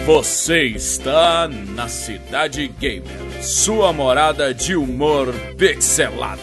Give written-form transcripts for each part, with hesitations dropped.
Você está na Cidade Gamer, sua morada de humor pixelada.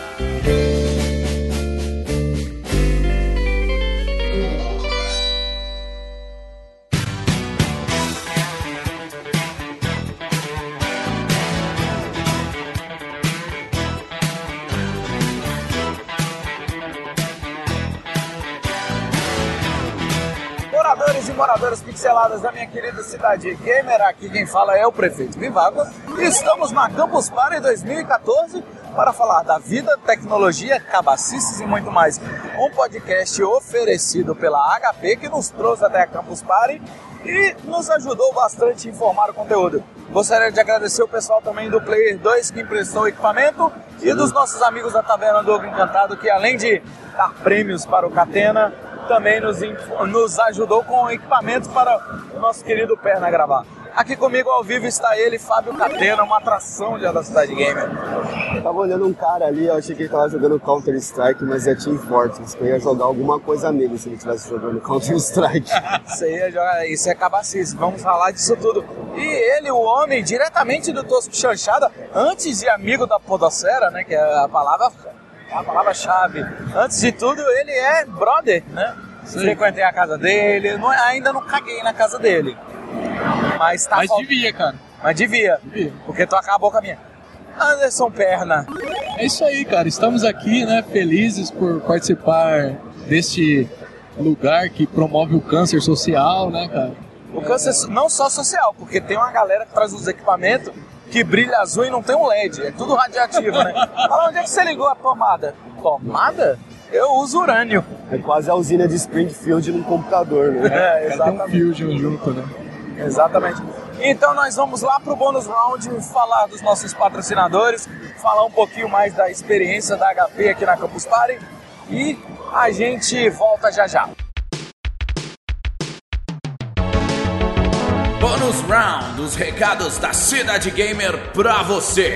Moradoras pixeladas da minha querida Cidade Gamer, aqui quem fala é o Prefeito Vivaco. Estamos na Campus Party 2014 para falar da vida, tecnologia, cabacices e muito mais. Um podcast oferecido pela HP que nos trouxe até a Campus Party e nos ajudou bastante a informar o conteúdo. Gostaria de agradecer o pessoal também do Player 2 que emprestou o equipamento e dos nossos amigos da Taverna do Ovo Encantado que, além de dar prêmios para o Catena, também nos ajudou com equipamentos para o nosso querido Perna gravar. Aqui comigo ao vivo está ele, Fábio Catena, uma atração já da Cidade Gamer. Eu tava olhando um cara ali, eu achei que ele tava jogando Counter-Strike, mas é Team Fortress. Eu ia jogar alguma coisa nele se ele estivesse jogando Counter-Strike. Você ia jogar, isso é cabacice, vamos falar disso tudo. E ele, o homem, diretamente do Tosco Chanchada, antes de amigo da podosfera, né, que é a palavra-chave. Antes de tudo, ele é brother, né? Sim. Frequentei a casa dele, ainda não caguei na casa dele. Mas devia, cara. Mas devia, porque tu acabou com a minha. Anderson Perna. É isso aí, cara. Estamos aqui, né, felizes por participar deste lugar que promove o câncer social, né, cara? O câncer não só social, porque tem uma galera que traz os equipamentos que brilha azul e não tem um LED, é tudo radiativo, né? Fala, onde é que você ligou a tomada? Tomada? Eu uso urânio. É quase a usina de Springfield num computador, né? É, exatamente. Tem um Fusion junto, né? Exatamente. Então nós vamos lá pro Bônus Round falar dos nossos patrocinadores, falar um pouquinho mais da experiência da HP aqui na Campus Party e a gente volta já já. Bônus Round, os recados da Cidade Gamer pra você.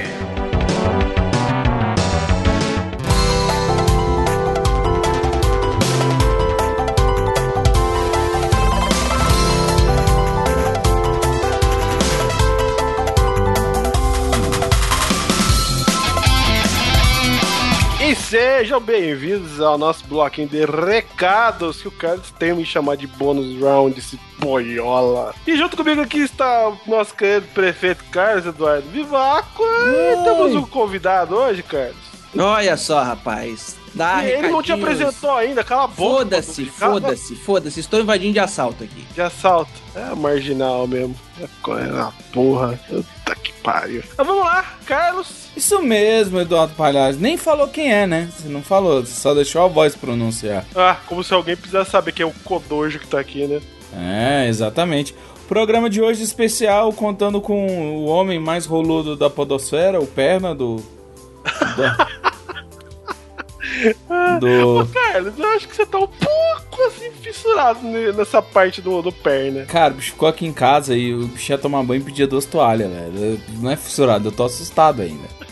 E sejam bem-vindos ao nosso bloquinho de recados, que o Carlos tem me chamar de Bônus Round, esse boiola. E junto comigo aqui está o nosso querido prefeito Carlos Eduardo Vivaco. E temos um convidado hoje, Carlos. Olha só, rapaz. Ele não te apresentou ainda, cala a boca. Foda-se. Estou invadindo de assalto aqui. De assalto? É marginal mesmo. É porra. Puta que pariu. Mas vamos lá, Carlos. Isso mesmo, Eduardo Palhares. Nem falou quem é, né? Você não falou, você só deixou a voz pronunciar. Ah, como se alguém precisasse saber quem é o Codojo que tá aqui, né? É, exatamente. Programa de hoje especial, contando com o homem mais roludo da podosfera, o Perna Ô, Carlos, eu acho que você tá um pouco assim fissurado nessa parte do Perna. Cara, o bicho ficou aqui em casa e o bicho ia tomar banho e pedia 2 toalhas, velho. Não é fissurado, eu tô assustado ainda.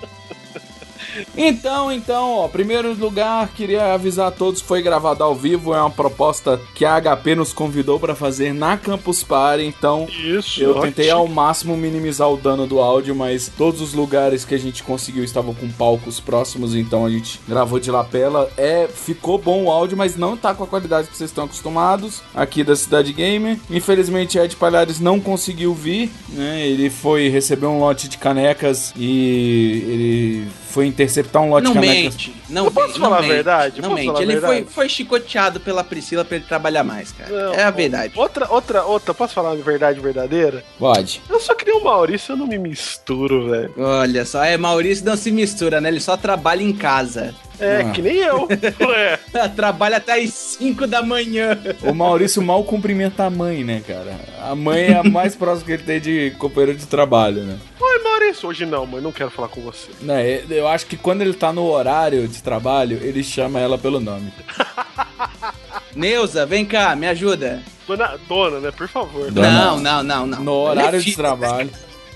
Então, ó, primeiro lugar, queria avisar a todos, foi gravado ao vivo, é uma proposta que a HP nos convidou pra fazer na Campus Party, então eu tentei ao máximo minimizar o dano do áudio, mas todos os lugares que a gente conseguiu estavam com palcos próximos, então a gente gravou de lapela, ficou bom o áudio, mas não tá com a qualidade que vocês estão acostumados aqui da Cidade Gamer. Infelizmente, Ed Palhares não conseguiu vir, né, ele foi receber um lote de canecas e ele foi interceptar um lote de canecas. Não posso falar a verdade? Ele foi chicoteado pela Priscila pra ele trabalhar mais, cara. Não, é a verdade. Outra, posso falar a verdade verdadeira? Pode. Eu só queria o Maurício, eu não me misturo, velho. Olha só, Maurício não se mistura, né? Ele só trabalha em casa. Que nem eu. Trabalha até às 5 da manhã. O Maurício mal cumprimenta a mãe, né, cara? A mãe é a mais próxima que ele tem de companheiro de trabalho, né? Oi, Maurício. Hoje não, mãe, não quero falar com você. Eu acho que quando ele tá no horário de trabalho, ele chama ela pelo nome. Neuza, vem cá, me ajuda. Dona, né? Por favor. Não. No horário de trabalho.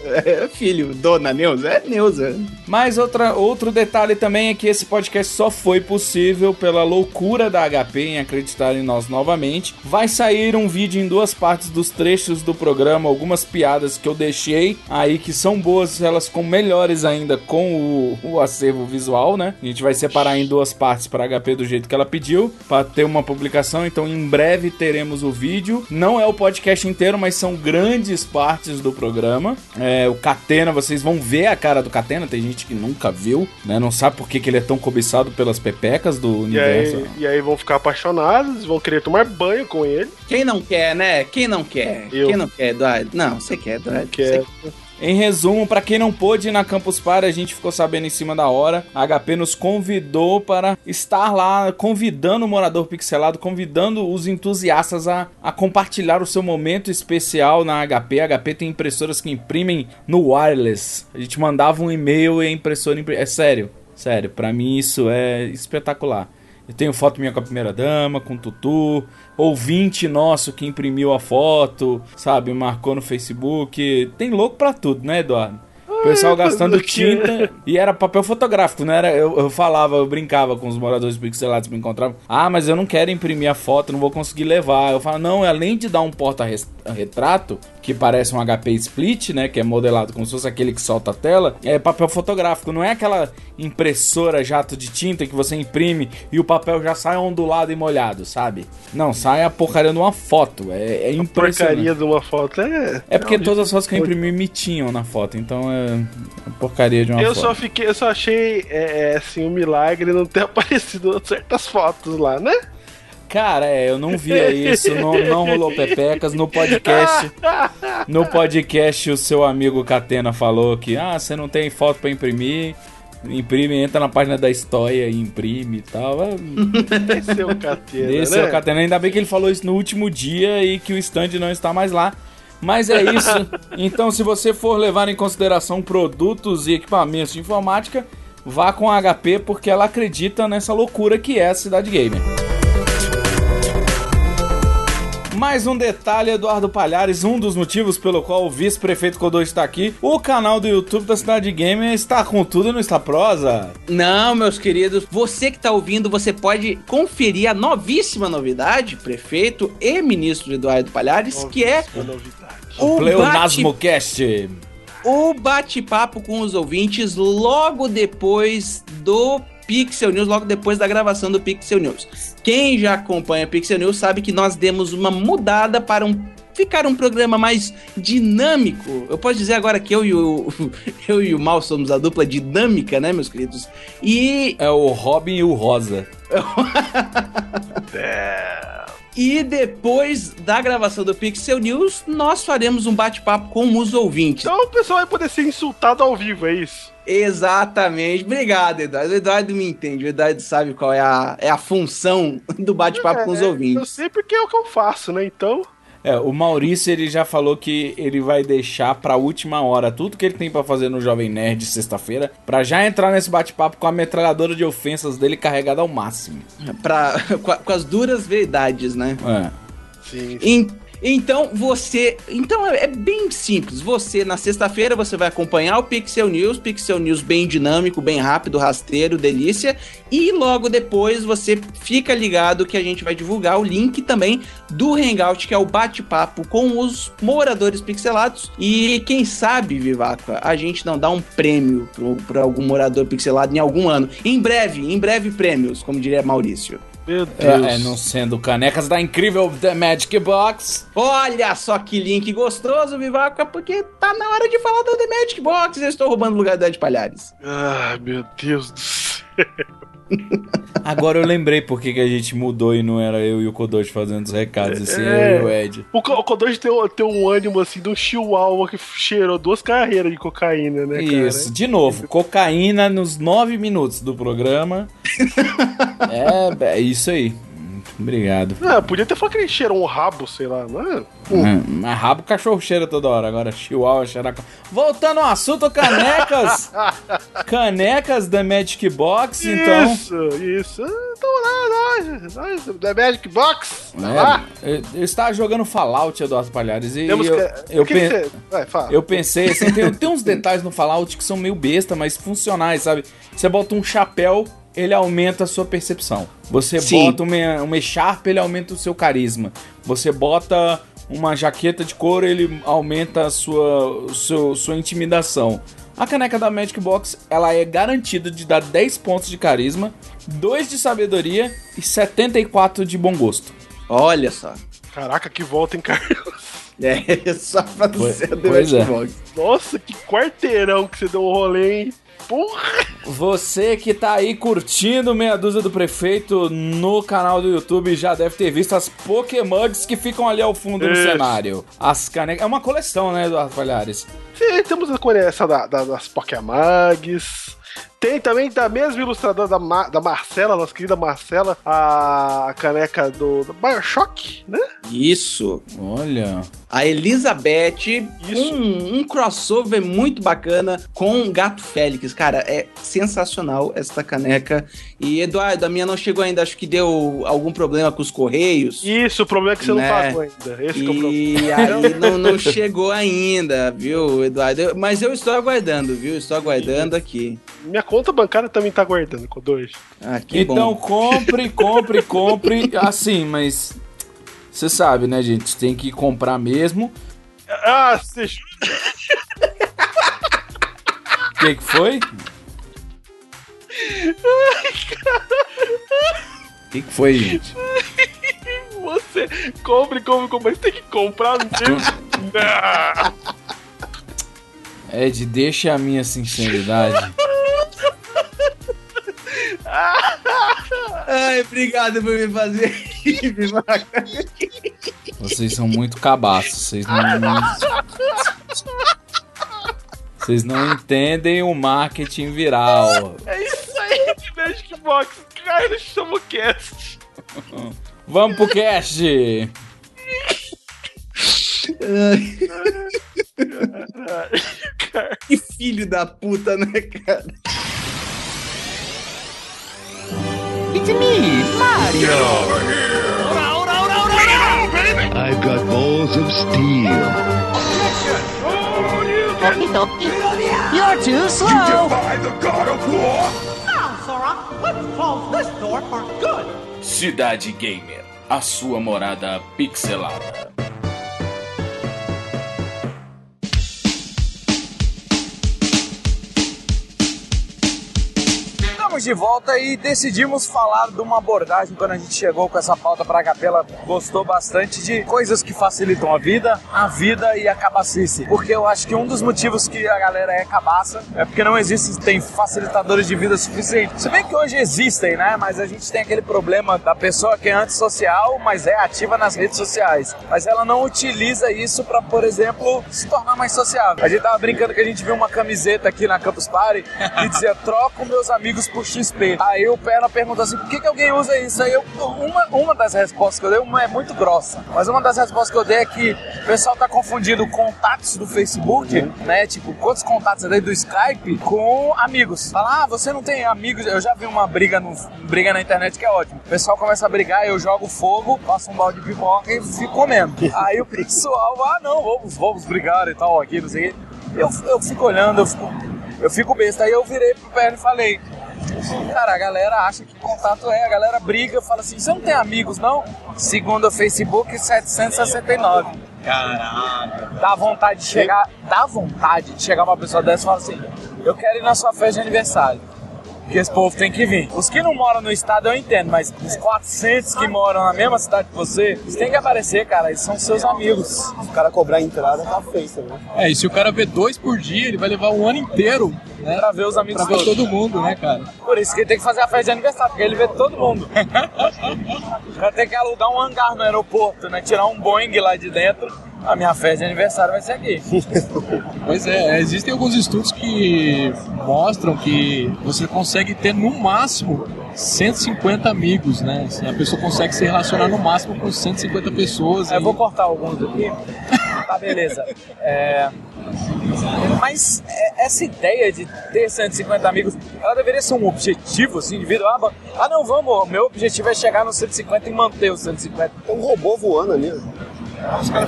Filho, dona Neuza, é Neuza. Mas outro detalhe também é que esse podcast só foi possível pela loucura da HP em acreditar em nós novamente. Vai sair um vídeo em 2 partes dos trechos do programa, algumas piadas que eu deixei aí que são boas, elas ficam melhores ainda com o acervo visual, né? A gente vai separar em 2 partes para HP do jeito que ela pediu, para ter uma publicação, então em breve teremos o vídeo. Não é o podcast inteiro, mas são grandes partes do programa. O Catena, vocês vão ver a cara do Catena, tem gente que nunca viu, né? Não sabe por que ele é tão cobiçado pelas pepecas do universo. E aí vão ficar apaixonados, vão querer tomar banho com ele. Quem não quer, né? Quem não quer? Quem não quer, Eduardo? Não, você quer, Eduardo. Quer. Em resumo, pra quem não pôde ir na Campus Party, a gente ficou sabendo em cima da hora. A HP nos convidou para estar lá, convidando o Morador Pixelado, convidando os entusiastas a compartilhar o seu momento especial na HP. A HP tem impressoras que imprimem no wireless. A gente mandava um e-mail e a impressora imprimia. É sério, pra mim isso é espetacular. Eu tenho foto minha com a primeira dama, com o Tutu, ouvinte nosso que imprimiu a foto, sabe, marcou no Facebook. Tem louco pra tudo, né, Eduardo? O pessoal gastando tinta e era papel fotográfico, não era? Eu falava, eu brincava com os moradores pixelados que me encontravam. Ah, mas eu não quero imprimir a foto, não vou conseguir levar. Eu falo, não, além de dar um porta-retrato, que parece um HP Split, né, que é modelado como se fosse aquele que solta a tela, é papel fotográfico, não é aquela impressora jato de tinta que você imprime e o papel já sai ondulado e molhado, sabe? Não, sai a porcaria de uma foto, é impressionante. A porcaria de uma foto é porque todas as fotos que eu imprimi me tinham na foto, então é a porcaria de uma foto. Eu só achei, assim, um milagre não ter aparecido certas fotos lá, né? Cara, eu não via isso, não rolou pepecas. No podcast o seu amigo Catena falou que, você não tem foto pra imprimir, imprime, entra na página da História e imprime e tal. Desceu o Catena, Desceu o Catena, ainda bem que ele falou isso no último dia e que o stand não está mais lá. Mas é isso, então se você for levar em consideração produtos e equipamentos de informática, vá com a HP porque ela acredita nessa loucura que é a Cidade Gamer. Mais um detalhe, Eduardo Palhares, um dos motivos pelo qual o vice-prefeito Codô está aqui, o canal do YouTube da Cidade Gamer está com tudo e não está prosa? Não, meus queridos, você que está ouvindo, você pode conferir a novíssima novidade, prefeito e ministro Eduardo Palhares, que é o Pleonasmocast. O bate-papo com os ouvintes logo depois do Pixel News, logo depois da gravação do Pixel News. Quem já acompanha o Pixel News sabe que nós demos uma mudada para ficar um programa mais dinâmico. Eu posso dizer agora que eu e o Mal somos a dupla dinâmica, né, meus queridos? E... é o Robin e o Rosa. E depois da gravação do Pixel News, nós faremos um bate-papo com os ouvintes. Então o pessoal vai poder ser insultado ao vivo, é isso? Exatamente. Obrigado, Eduardo. O Eduardo me entende. O Eduardo sabe qual é a função do bate-papo com os ouvintes. Eu sei porque é o que eu faço, né? Então... o Maurício, ele já falou que ele vai deixar pra última hora tudo que ele tem pra fazer no Jovem Nerd sexta-feira, pra já entrar nesse bate-papo com a metralhadora de ofensas dele carregada ao máximo. Com as duras verdades, né? Sim. Então é bem simples. Você, na sexta-feira, você vai acompanhar o Pixel News bem dinâmico, bem rápido, rasteiro, delícia. E logo depois você fica ligado que a gente vai divulgar o link também do Hangout, que é o bate-papo com os moradores pixelados. E quem sabe, Vivaco, a gente não dá um prêmio para algum morador pixelado em algum ano. Em breve prêmios, como diria Maurício. Meu Deus. Não sendo canecas da incrível The Magic Box. Olha só que link gostoso, Vivaca, porque tá na hora de falar da The Magic Box. Eu estou roubando o lugar do Ed Palhares. Meu Deus do céu. Agora eu lembrei por que a gente mudou e não era eu e o Kodoji fazendo os recados, assim, eu e o Ed. O Kodoji tem um ânimo, assim, de um chihuahua que cheirou 2 carreiras de cocaína, né, cara? Isso, de novo, cocaína nos 9 minutos do programa. É isso aí. Obrigado. Podia ter falado que ele cheirou um rabo, sei lá, não é? Mas rabo o cachorro cheira toda hora. Agora chihuahua cheira... Voltando ao assunto, canecas. Canecas da Magic Box, então... Isso. Então nós da Magic Box. Eu estava jogando Fallout, Eduardo Palhares, e eu pensei, assim, tem uns detalhes no Fallout que são meio besta, mas funcionais, sabe? Você bota um chapéu, ele aumenta a sua percepção. Você bota uma echarpe, ele aumenta o seu carisma. Você bota uma jaqueta de couro, ele aumenta a sua intimidação. A caneca da Magic Box, ela é garantida de dar 10 pontos de carisma, 2 de sabedoria e 74 de bom gosto. Olha só. Caraca, que volta, hein, Carlos? Só pra você do Magic Box. Nossa, que quarteirão que você deu um rolê, hein? Porra! Você que tá aí curtindo Meia Dúzia do Prefeito no canal do YouTube já deve ter visto as Pokémugs que ficam ali ao fundo do cenário. As canecas... É uma coleção, né, Eduardo Palhares? Sim, temos a coleção das Pokémugs. Tem também da mesma ilustradora da Marcela, nossa querida Marcela, a caneca do BioShock, né? Isso. Olha. A Elizabeth, um crossover muito bacana com o Gato Félix. Cara, é sensacional essa caneca. E, Eduardo, a minha não chegou ainda. Acho que deu algum problema com os correios. Isso, o problema é que você não pagou ainda. Esse que é o problema. E aí não chegou ainda, viu, Eduardo? Mas eu estou aguardando, viu? Estou aguardando aqui. Minha conta bancária também tá aguardando com 2. Então compre. Assim, mas... Você sabe, né, gente? Tem que comprar mesmo. Você jura? O que foi? O que foi, gente? Você compre, mas tem que comprar mesmo. Ed, deixa a minha sinceridade. Ai, obrigado por me fazer rir, Vocês são muito cabaços. Vocês não entendem o marketing viral. É isso aí, Magic Box. Cara, chama o cast. Vamos pro cast. Que filho da puta, né, cara? It's me, Mario! Get over here! I've got balls of steel. You're too slow! You defy the God of War! Now, Sora, let's close this door for good! Cidade Gamer, a sua morada pixelada. Estamos de volta e decidimos falar de uma abordagem quando a gente chegou com essa pauta pra HP. Ela gostou bastante de coisas que facilitam a vida e a cabacice. Porque eu acho que um dos motivos que a galera é cabaça é porque não existem facilitadores de vida suficientes. Se bem que hoje existem, né? Mas a gente tem aquele problema da pessoa que é antissocial, mas é ativa nas redes sociais. Mas ela não utiliza isso pra, por exemplo, se tornar mais sociável. A gente tava brincando que a gente viu uma camiseta aqui na Campus Party que dizia: troco meus amigos por XP. Aí o Perna perguntou assim: por que alguém usa isso? Aí uma das respostas que eu dei, uma é muito grossa, mas uma das respostas que eu dei é que o pessoal tá confundindo contatos do Facebook, né? Tipo, quantos contatos do Skype com amigos. Fala, você não tem amigos? Eu já vi uma briga na internet que é ótimo. O pessoal começa a brigar, eu jogo fogo, passo um balde de pipoca e fico comendo. Aí o pessoal, não, vamos brigar e tal, aqui, não sei o quê. Eu fico olhando, eu fico besta. Aí eu virei pro Perna e falei: cara, a galera acha que contato a galera briga, fala assim: você não tem amigos, não? Segundo o Facebook, 769. Caralho. Dá vontade de chegar uma pessoa dessa e falar assim: eu quero ir na sua festa de aniversário. Porque esse povo tem que vir. Os que não moram no estado eu entendo, mas os 400 que moram na mesma cidade que você, eles têm que aparecer, cara, eles são seus amigos. Se o cara cobrar a entrada, tá feio, né? E se o cara vê 2 por dia, ele vai levar um ano inteiro, né? Pra ver os amigos pra ver todo mundo, né, cara? Por isso que ele tem que fazer a festa de aniversário, porque ele vê todo mundo. O cara tem que alugar um hangar no aeroporto, né? Tirar um Boeing lá de dentro. A minha festa de aniversário vai ser aqui. Pois existem alguns estudos que mostram que você consegue ter no máximo 150 amigos, né? Assim, a pessoa consegue se relacionar no máximo com 150 pessoas. Eu vou cortar alguns aqui. Tá, beleza. Mas essa ideia de ter 150 amigos, ela deveria ser um objetivo, assim, de vida. Não, vamos, meu objetivo é chegar no 150 e manter os 150. Tem um robô voando ali. Os caras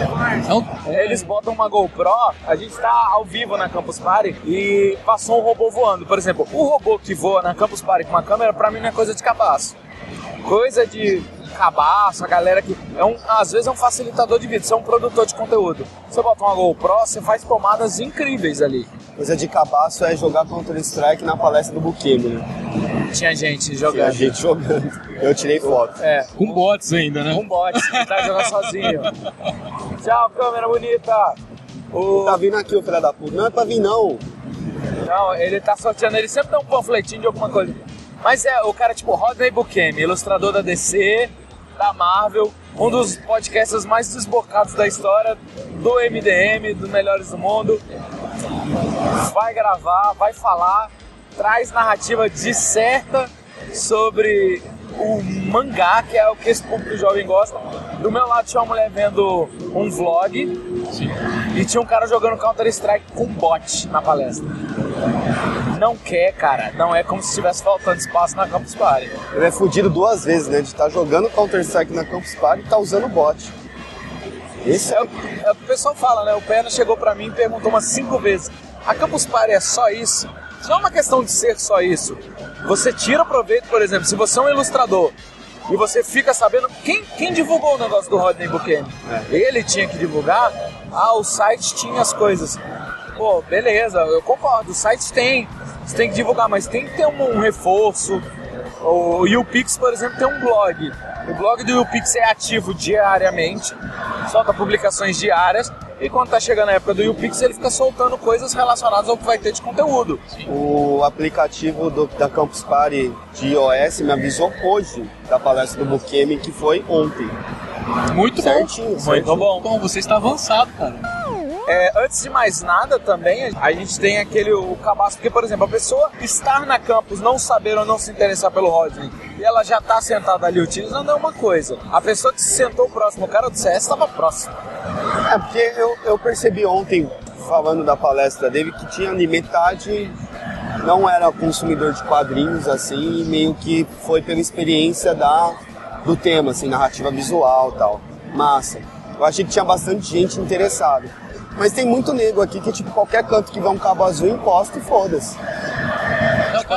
eles botam uma GoPro, a gente tá ao vivo na Campus Party e passou um robô voando. Por exemplo, o robô que voa na Campus Party com uma câmera, pra mim não é coisa de cabaço. Coisa de cabaço, a galera que às vezes é um facilitador de vida, você é um produtor de conteúdo. Você bota uma GoPro, você faz tomadas incríveis ali. Coisa de cabaço é jogar Counter-Strike na palestra do Bukemi, né? Tinha gente jogando. Tinha gente jogando. Eu tirei foto. Com bots ainda, né? Com bots, ele tá jogando sozinho. Tchau, câmera bonita. Tá vindo aqui, o filho da puta. Não é pra vir, não. Não, ele tá sorteando, ele sempre dá um panfletinho de alguma coisa. Mas o cara tipo Rodney Bukemi, ilustrador da DC, da Marvel, um dos podcasts mais desbocados da história, do MDM, dos melhores do mundo. Vai gravar, vai falar, traz narrativa disserta sobre o mangá, que é o que esse público jovem gosta. Do meu lado tinha uma mulher vendo um vlog. Sim. E tinha um cara jogando Counter-Strike com bot na palestra. Não quer, cara. Não é como se estivesse faltando espaço na Campus Party. Ele é fudido 2 vezes, né? De estar jogando Counter-Strike na Campus Party e tá usando bot. Esse é o que o pessoal fala, né? O Pena chegou pra mim e perguntou umas 5 vezes. A Campus Party é só isso? Isso não é uma questão de ser só isso. Você tira proveito, por exemplo, se você é um ilustrador e você fica sabendo quem divulgou o negócio do Rodney Bukemi. Ele tinha que divulgar. O site tinha as coisas. Pô, beleza, eu concordo, o site tem. Você tem que divulgar, mas tem que ter um reforço. O YouPix, por exemplo, tem um blog. O blog do YouPix é ativo diariamente, solta publicações diárias. E quando tá chegando a época do YouPix, ele fica soltando coisas relacionadas ao que vai ter de conteúdo. O aplicativo da Campus Party de iOS me avisou hoje da palestra do Bukemi, que foi ontem. Muito certinho, bom. Muito bom. Bom, você está avançado, cara. Antes de mais nada também, a gente tem o cabaço, porque, por exemplo, a pessoa estar na campus, não saber ou não se interessar pelo Rodney, e ela já tá sentada ali utilizando, é uma coisa. A pessoa que se sentou próximo, o cara do CS estava próximo. Porque eu percebi ontem, falando da palestra dele, que tinha ali metade não era consumidor de quadrinhos, assim, e meio que foi pela experiência do tema, assim, narrativa visual e tal. Massa. Eu achei que tinha bastante gente interessada. Mas tem muito nego aqui que, tipo, qualquer canto que vá um cabo azul encosta e foda-se. Tipo,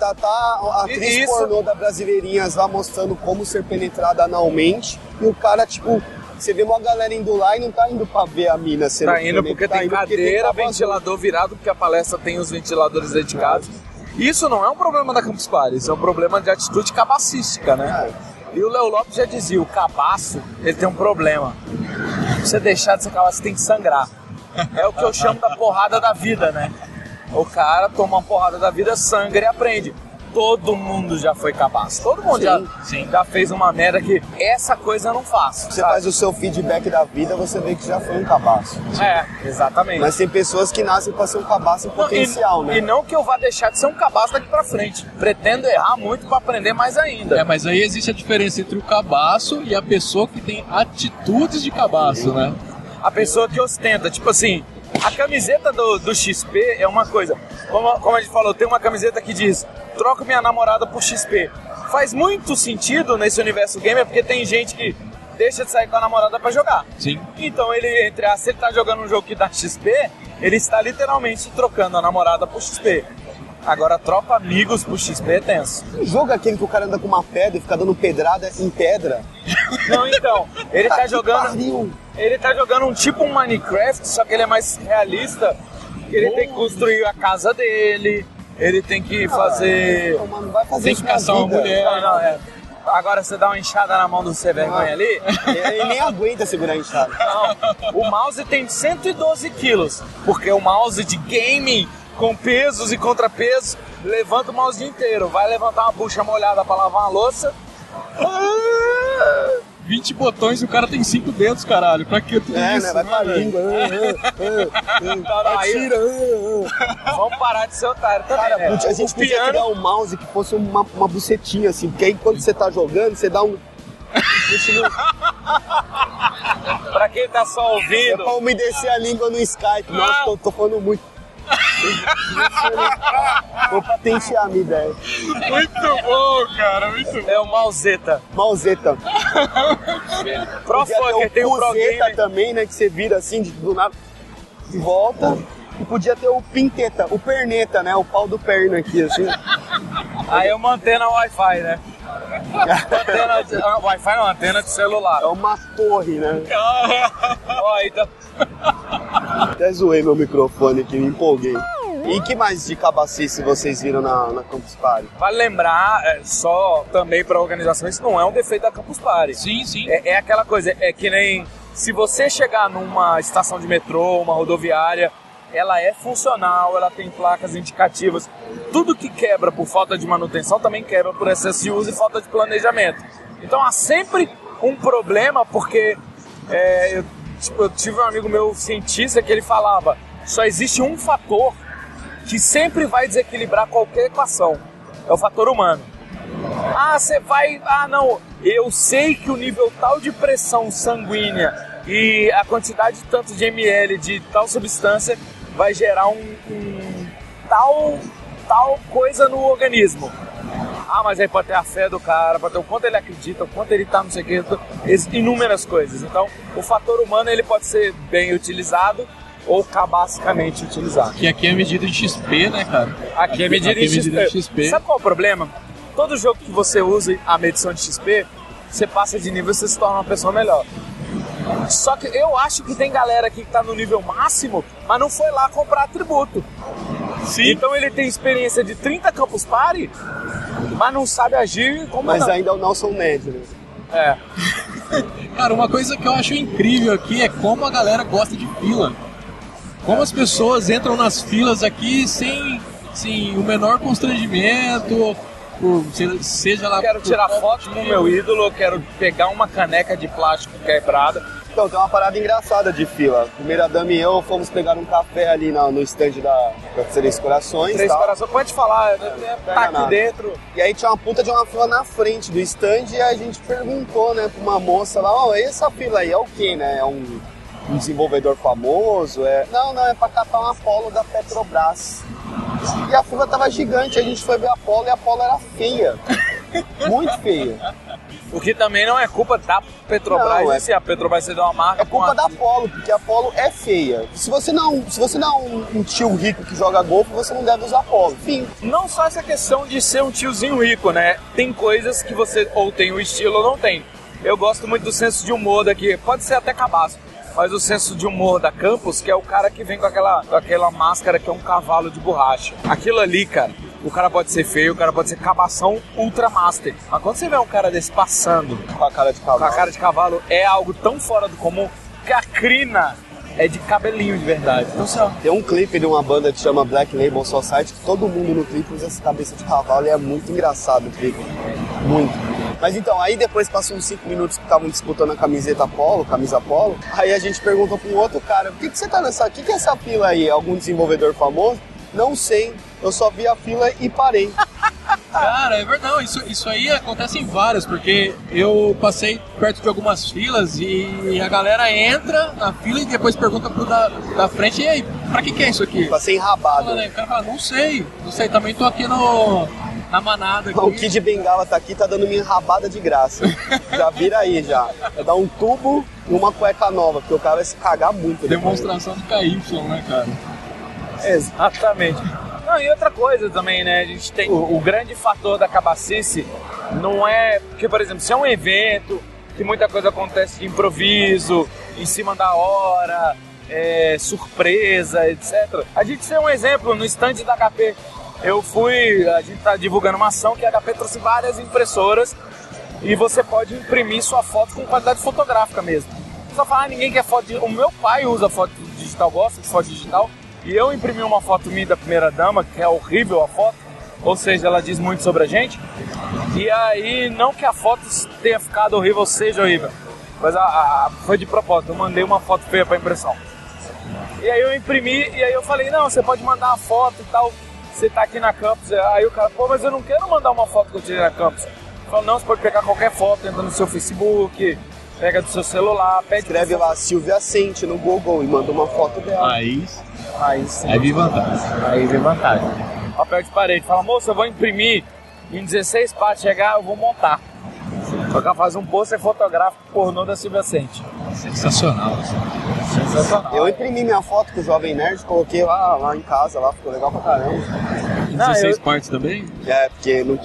a atriz pornô da Brasileirinhas lá mostrando como ser penetrada analmente. E o cara, tipo, você vê uma galera indo lá e não tá indo pra ver a mina sendo Tá indo porque tem cadeira, ventilador virado, porque a palestra tem os ventiladores dedicados. Isso não é um problema da Campus Party, isso é um problema de atitude cabacística, né? E o Léo Lopes já dizia, o cabaço, ele tem um problema. Se você deixar de ser cabaço, você tem que sangrar. É o que eu chamo da porrada da vida, né? O cara toma uma porrada da vida, sangra e aprende. Todo mundo já foi cabaço. Todo mundo já fez uma merda que essa coisa eu não faço. Você faz o seu feedback da vida, você vê que já foi um cabaço. Exatamente. Mas tem pessoas que nascem pra ser um cabaço em potencial, né? E não que eu vá deixar de ser um cabaço daqui pra frente. Pretendo errar muito pra aprender mais ainda. Mas aí existe a diferença entre o cabaço e a pessoa que tem atitudes de cabaço, né? A pessoa que ostenta, tipo assim, a camiseta do XP é uma coisa. Como a gente falou, tem uma camiseta que diz: troco minha namorada por XP. Faz muito sentido nesse universo gamer, porque tem gente que deixa de sair com a namorada pra jogar. Sim. Então se ele tá jogando um jogo que dá XP, ele está literalmente trocando a namorada por XP. Agora, troca amigos por XP é tenso. Que jogo é aquele que o cara anda com uma pedra e fica dando pedrada em pedra? Não, então, ele tá jogando... Ele tá jogando um Minecraft, só que ele é mais realista. Ele tem que construir a casa dele, ele tem que fazer... Mano, vai fazer tem que caçar uma mulher. Não. Agora você dá uma enxada na mão do sem vergonha ali... Ele nem aguenta segurar a enxada. Não, o mouse tem 112 quilos, porque o mouse de gaming... com pesos e contrapesos, levanta o mouse o dia inteiro. Vai levantar uma bucha molhada pra lavar uma louça. 20 botões e o cara tem 5 dedos, caralho. Pra que tudo isso? Né? Vai pra língua. Atira. Vamos parar de ser otário também, Cara, né? a gente podia criar um mouse que fosse uma bucetinha, assim, porque aí quando você tá jogando, você dá um... Pra quem tá só É ouvindo... pra umedecer a língua no Skype. Nossa, tô falando muito. Vou patentear a minha ideia. Muito bom, cara, muito bom. É o Mauzeta. Mauzeta. Profucker, tem um Puzeta também, né? Que você vira assim, do nada, de volta. E podia ter o Pinteta, o Perneta, né? O pau do perno aqui, assim. Aí eu mantenho a Wi-Fi, né? Wi-Fi não, antena de celular. É uma torre, né? Ó, aí tá... Até zoei meu microfone aqui, me empolguei. E que mais de cabacice vocês viram na Campus Party? Vale lembrar, só também pra organização, isso não é um defeito da Campus Party. Sim, sim. É aquela coisa, é que nem se você chegar numa estação de metrô, uma rodoviária, ela é funcional, ela tem placas indicativas. Tudo que quebra por falta de manutenção também quebra por excesso de uso e falta de planejamento. Então há sempre um problema, porque eu tive um amigo meu cientista que ele falava: só existe um fator que sempre vai desequilibrar qualquer equação, é o fator humano. Não, eu sei que o nível tal de pressão sanguínea e a quantidade tanto de ml de tal substância vai gerar tal coisa no organismo. Mas aí pode ter a fé do cara, pode ter o quanto ele acredita, o quanto ele tá não sei o que, inúmeras coisas. Então, o fator humano ele pode ser bem utilizado ou cabacicamente utilizado. Que aqui é medida de XP, né, cara? Aqui é medida de XP. Sabe qual é o problema? Todo jogo que você usa a medição de XP, você passa de nível e você se torna uma pessoa melhor. Só que eu acho que tem galera aqui que tá no nível máximo, mas não foi lá comprar atributo. Sim. Então ele tem experiência de 30 Campus Party, mas não sabe agir como Mas ainda é o Nelson Ned, né? É. Cara, uma coisa que eu acho incrível aqui é como a galera gosta de fila. Como as pessoas entram nas filas aqui sem o menor constrangimento, seja lá... Quero tirar foto com o meu ídolo, quero pegar uma caneca de plástico quebrada. Então, tem uma parada engraçada de fila. Primeira dama e eu fomos pegar um café ali no stand da Três Corações. Três Corações, pode falar, tá aqui nada. dentro. E aí tinha uma puta de uma fila na frente do stand e a gente perguntou, né, pra uma moça lá, e essa fila aí é o quê, né? É um desenvolvedor famoso? Não, é pra catar uma Apollo da Petrobras. E a fila tava gigante, a gente foi ver a Apollo e a Apollo era feia. Muito feia. O que também não é culpa da Petrobras, não, se a Petrobras se der uma marca... É culpa da Apollo, porque a Apollo é feia. Se você não é um tio rico que joga golfe, você não deve usar Apollo. Fim. Não só essa questão de ser um tiozinho rico, né? Tem coisas que você ou tem o estilo ou não tem. Eu gosto muito do senso de humor daqui, pode ser até cabaço, mas o senso de humor da Campus, que é o cara que vem com aquela máscara que é um cavalo de borracha. Aquilo ali, cara, o cara pode ser feio, o cara pode ser cabação ultra master. Mas quando você vê um cara desse passando com a cara de cavalo, é algo tão fora do comum que a crina é de cabelinho de verdade. Então, tem um clipe de uma banda que chama Black Label Society que todo mundo no clipe usa essa cabeça de cavalo e é muito engraçado o clipe. Muito. Mas então, aí depois passou uns 5 minutos que estavam disputando a camisa Polo, aí a gente perguntou para um outro cara, o que você tá nessa, o que é essa fila aí? Algum desenvolvedor famoso? Não sei, eu só vi a fila e parei. Cara, é verdade, isso aí acontece em várias, porque eu passei perto de algumas filas e a galera entra na fila e depois pergunta pro da frente, e aí, pra que é isso aqui? Passei enrabado. O cara fala, não sei, também tô aqui na manada aqui. O Kid Bengala tá aqui, tá dando minha enrabada de graça. Já vira aí, já. Vai dar um tubo e uma cueca nova, porque o cara vai se cagar muito. Demonstração de KY, né, cara? Exatamente. Não, e outra coisa também, né? A gente tem o grande fator da cabacice não é... Porque, por exemplo, se é um evento que muita coisa acontece de improviso, em cima da hora, surpresa, etc. A gente tem um exemplo no stand da HP. A gente tá divulgando uma ação que a HP trouxe várias impressoras e você pode imprimir sua foto com qualidade fotográfica mesmo. Só falar, ninguém quer foto O meu pai usa foto digital, gosta de foto digital, e eu imprimi uma foto minha da primeira dama, que é horrível a foto, ou seja, ela diz muito sobre a gente. E aí, não que a foto tenha ficado horrível ou seja horrível, mas foi de propósito, eu mandei uma foto feia pra impressão. E aí eu imprimi, e aí eu falei, não, você pode mandar uma foto e tal, você tá aqui na campus. Aí o cara, pô, mas eu não quero mandar uma foto que eu tirei na campus. Eu falo, não, você pode pegar qualquer foto, entra no seu Facebook, pega do seu celular, pede... Escreve lá Silvia Sente no Google e manda uma foto dela. Aí sim. Aí vem vantagem. Aí vem vantagem. Papel de parede, fala, moça, eu vou imprimir em 16 partes, chegar, eu vou montar. Só que fazer um pôster fotográfico pornô da Silvia Sente. Sensacional. Sensacional. Eu imprimi minha foto com o Jovem Nerd, coloquei lá em casa, lá ficou legal pra caramba. 16 partes também? É, porque não...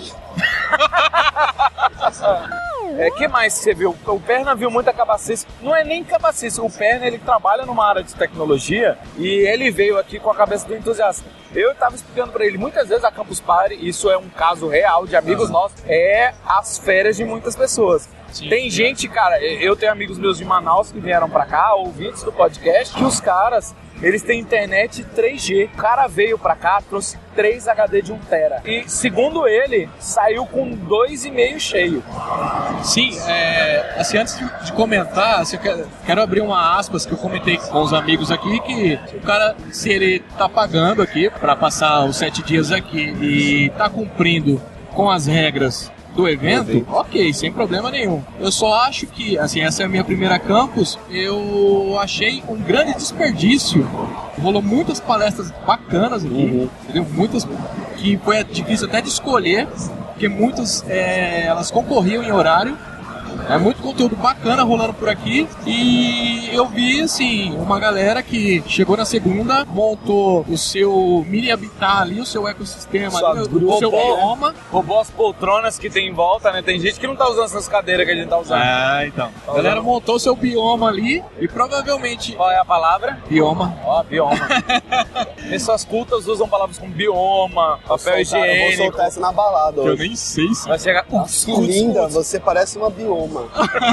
Que mais você viu? O Perna viu muita cabacice. Não é nem cabacice. O Perna, ele trabalha numa área de tecnologia e ele veio aqui com a cabeça do entusiasta. Eu estava explicando para ele, muitas vezes a Campus Party, isso é um caso real de amigos nossos, é as férias de muitas pessoas. Sim, tem gente, cara, eu tenho amigos meus de Manaus que vieram pra cá, ouvintes do podcast, que os caras, eles têm internet 3G. O cara veio pra cá, trouxe 3 HD de 1 tera. E, segundo ele, saiu com 2,5 cheio. Sim, assim, antes de comentar, assim, eu quero abrir uma aspas que eu comentei com os amigos aqui, que o cara, se ele tá pagando aqui pra passar os 7 dias aqui e tá cumprindo com as regras do evento, ok, sem problema nenhum. Eu só acho que, assim, essa é a minha primeira campus, eu achei um grande desperdício. Rolou muitas palestras bacanas aqui, entendeu? Muitas que foi difícil até de escolher, porque muitas elas concorriam em horário. É muito conteúdo bacana rolando por aqui. E eu vi, assim, uma galera que chegou na segunda, montou o seu mini habitat ali, o seu ecossistema, ali, o seu bioma. Roubou as poltronas que tem em volta, né? Tem gente que não tá usando essas cadeiras que a gente tá usando. Então. A galera montou o seu bioma ali e provavelmente... Qual é a palavra? Bioma. Bioma. Pessoas cultas usam palavras como bioma, papel higiênico. Eu vou soltar essa na balada hoje. Eu nem sei se... Vai chegar... Que linda, você parece uma bioma.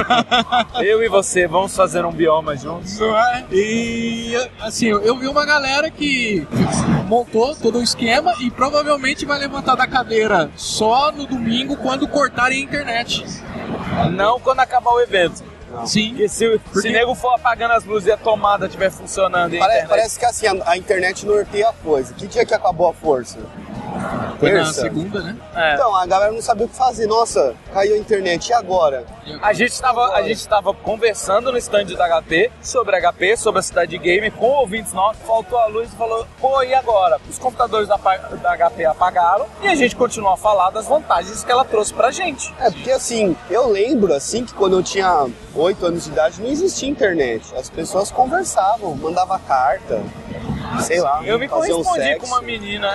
Eu e você, vamos fazer um bioma juntos. Não é? E assim, eu vi uma galera que montou todo o esquema e provavelmente vai levantar da cadeira só no domingo quando cortarem a internet. Não quando acabar o evento. Não. Sim. Porque se o nego for apagando as luzes e a tomada estiver funcionando e parece que assim, a internet norteia a coisa. Que dia que acabou a força? Foi na segunda, né? Então, a galera não sabia o que fazer. Nossa, caiu a internet, e agora? A gente tava conversando no stand da HP, sobre a cidade game, com ouvintes nossos, faltou a luz e falou, pô, e agora? Os computadores da HP apagaram e a gente continua a falar das vantagens que ela trouxe pra gente. Porque assim, eu lembro assim que quando eu tinha 8 anos de idade não existia internet. As pessoas conversavam, mandavam carta, sei lá. Eu me correspondi com uma menina,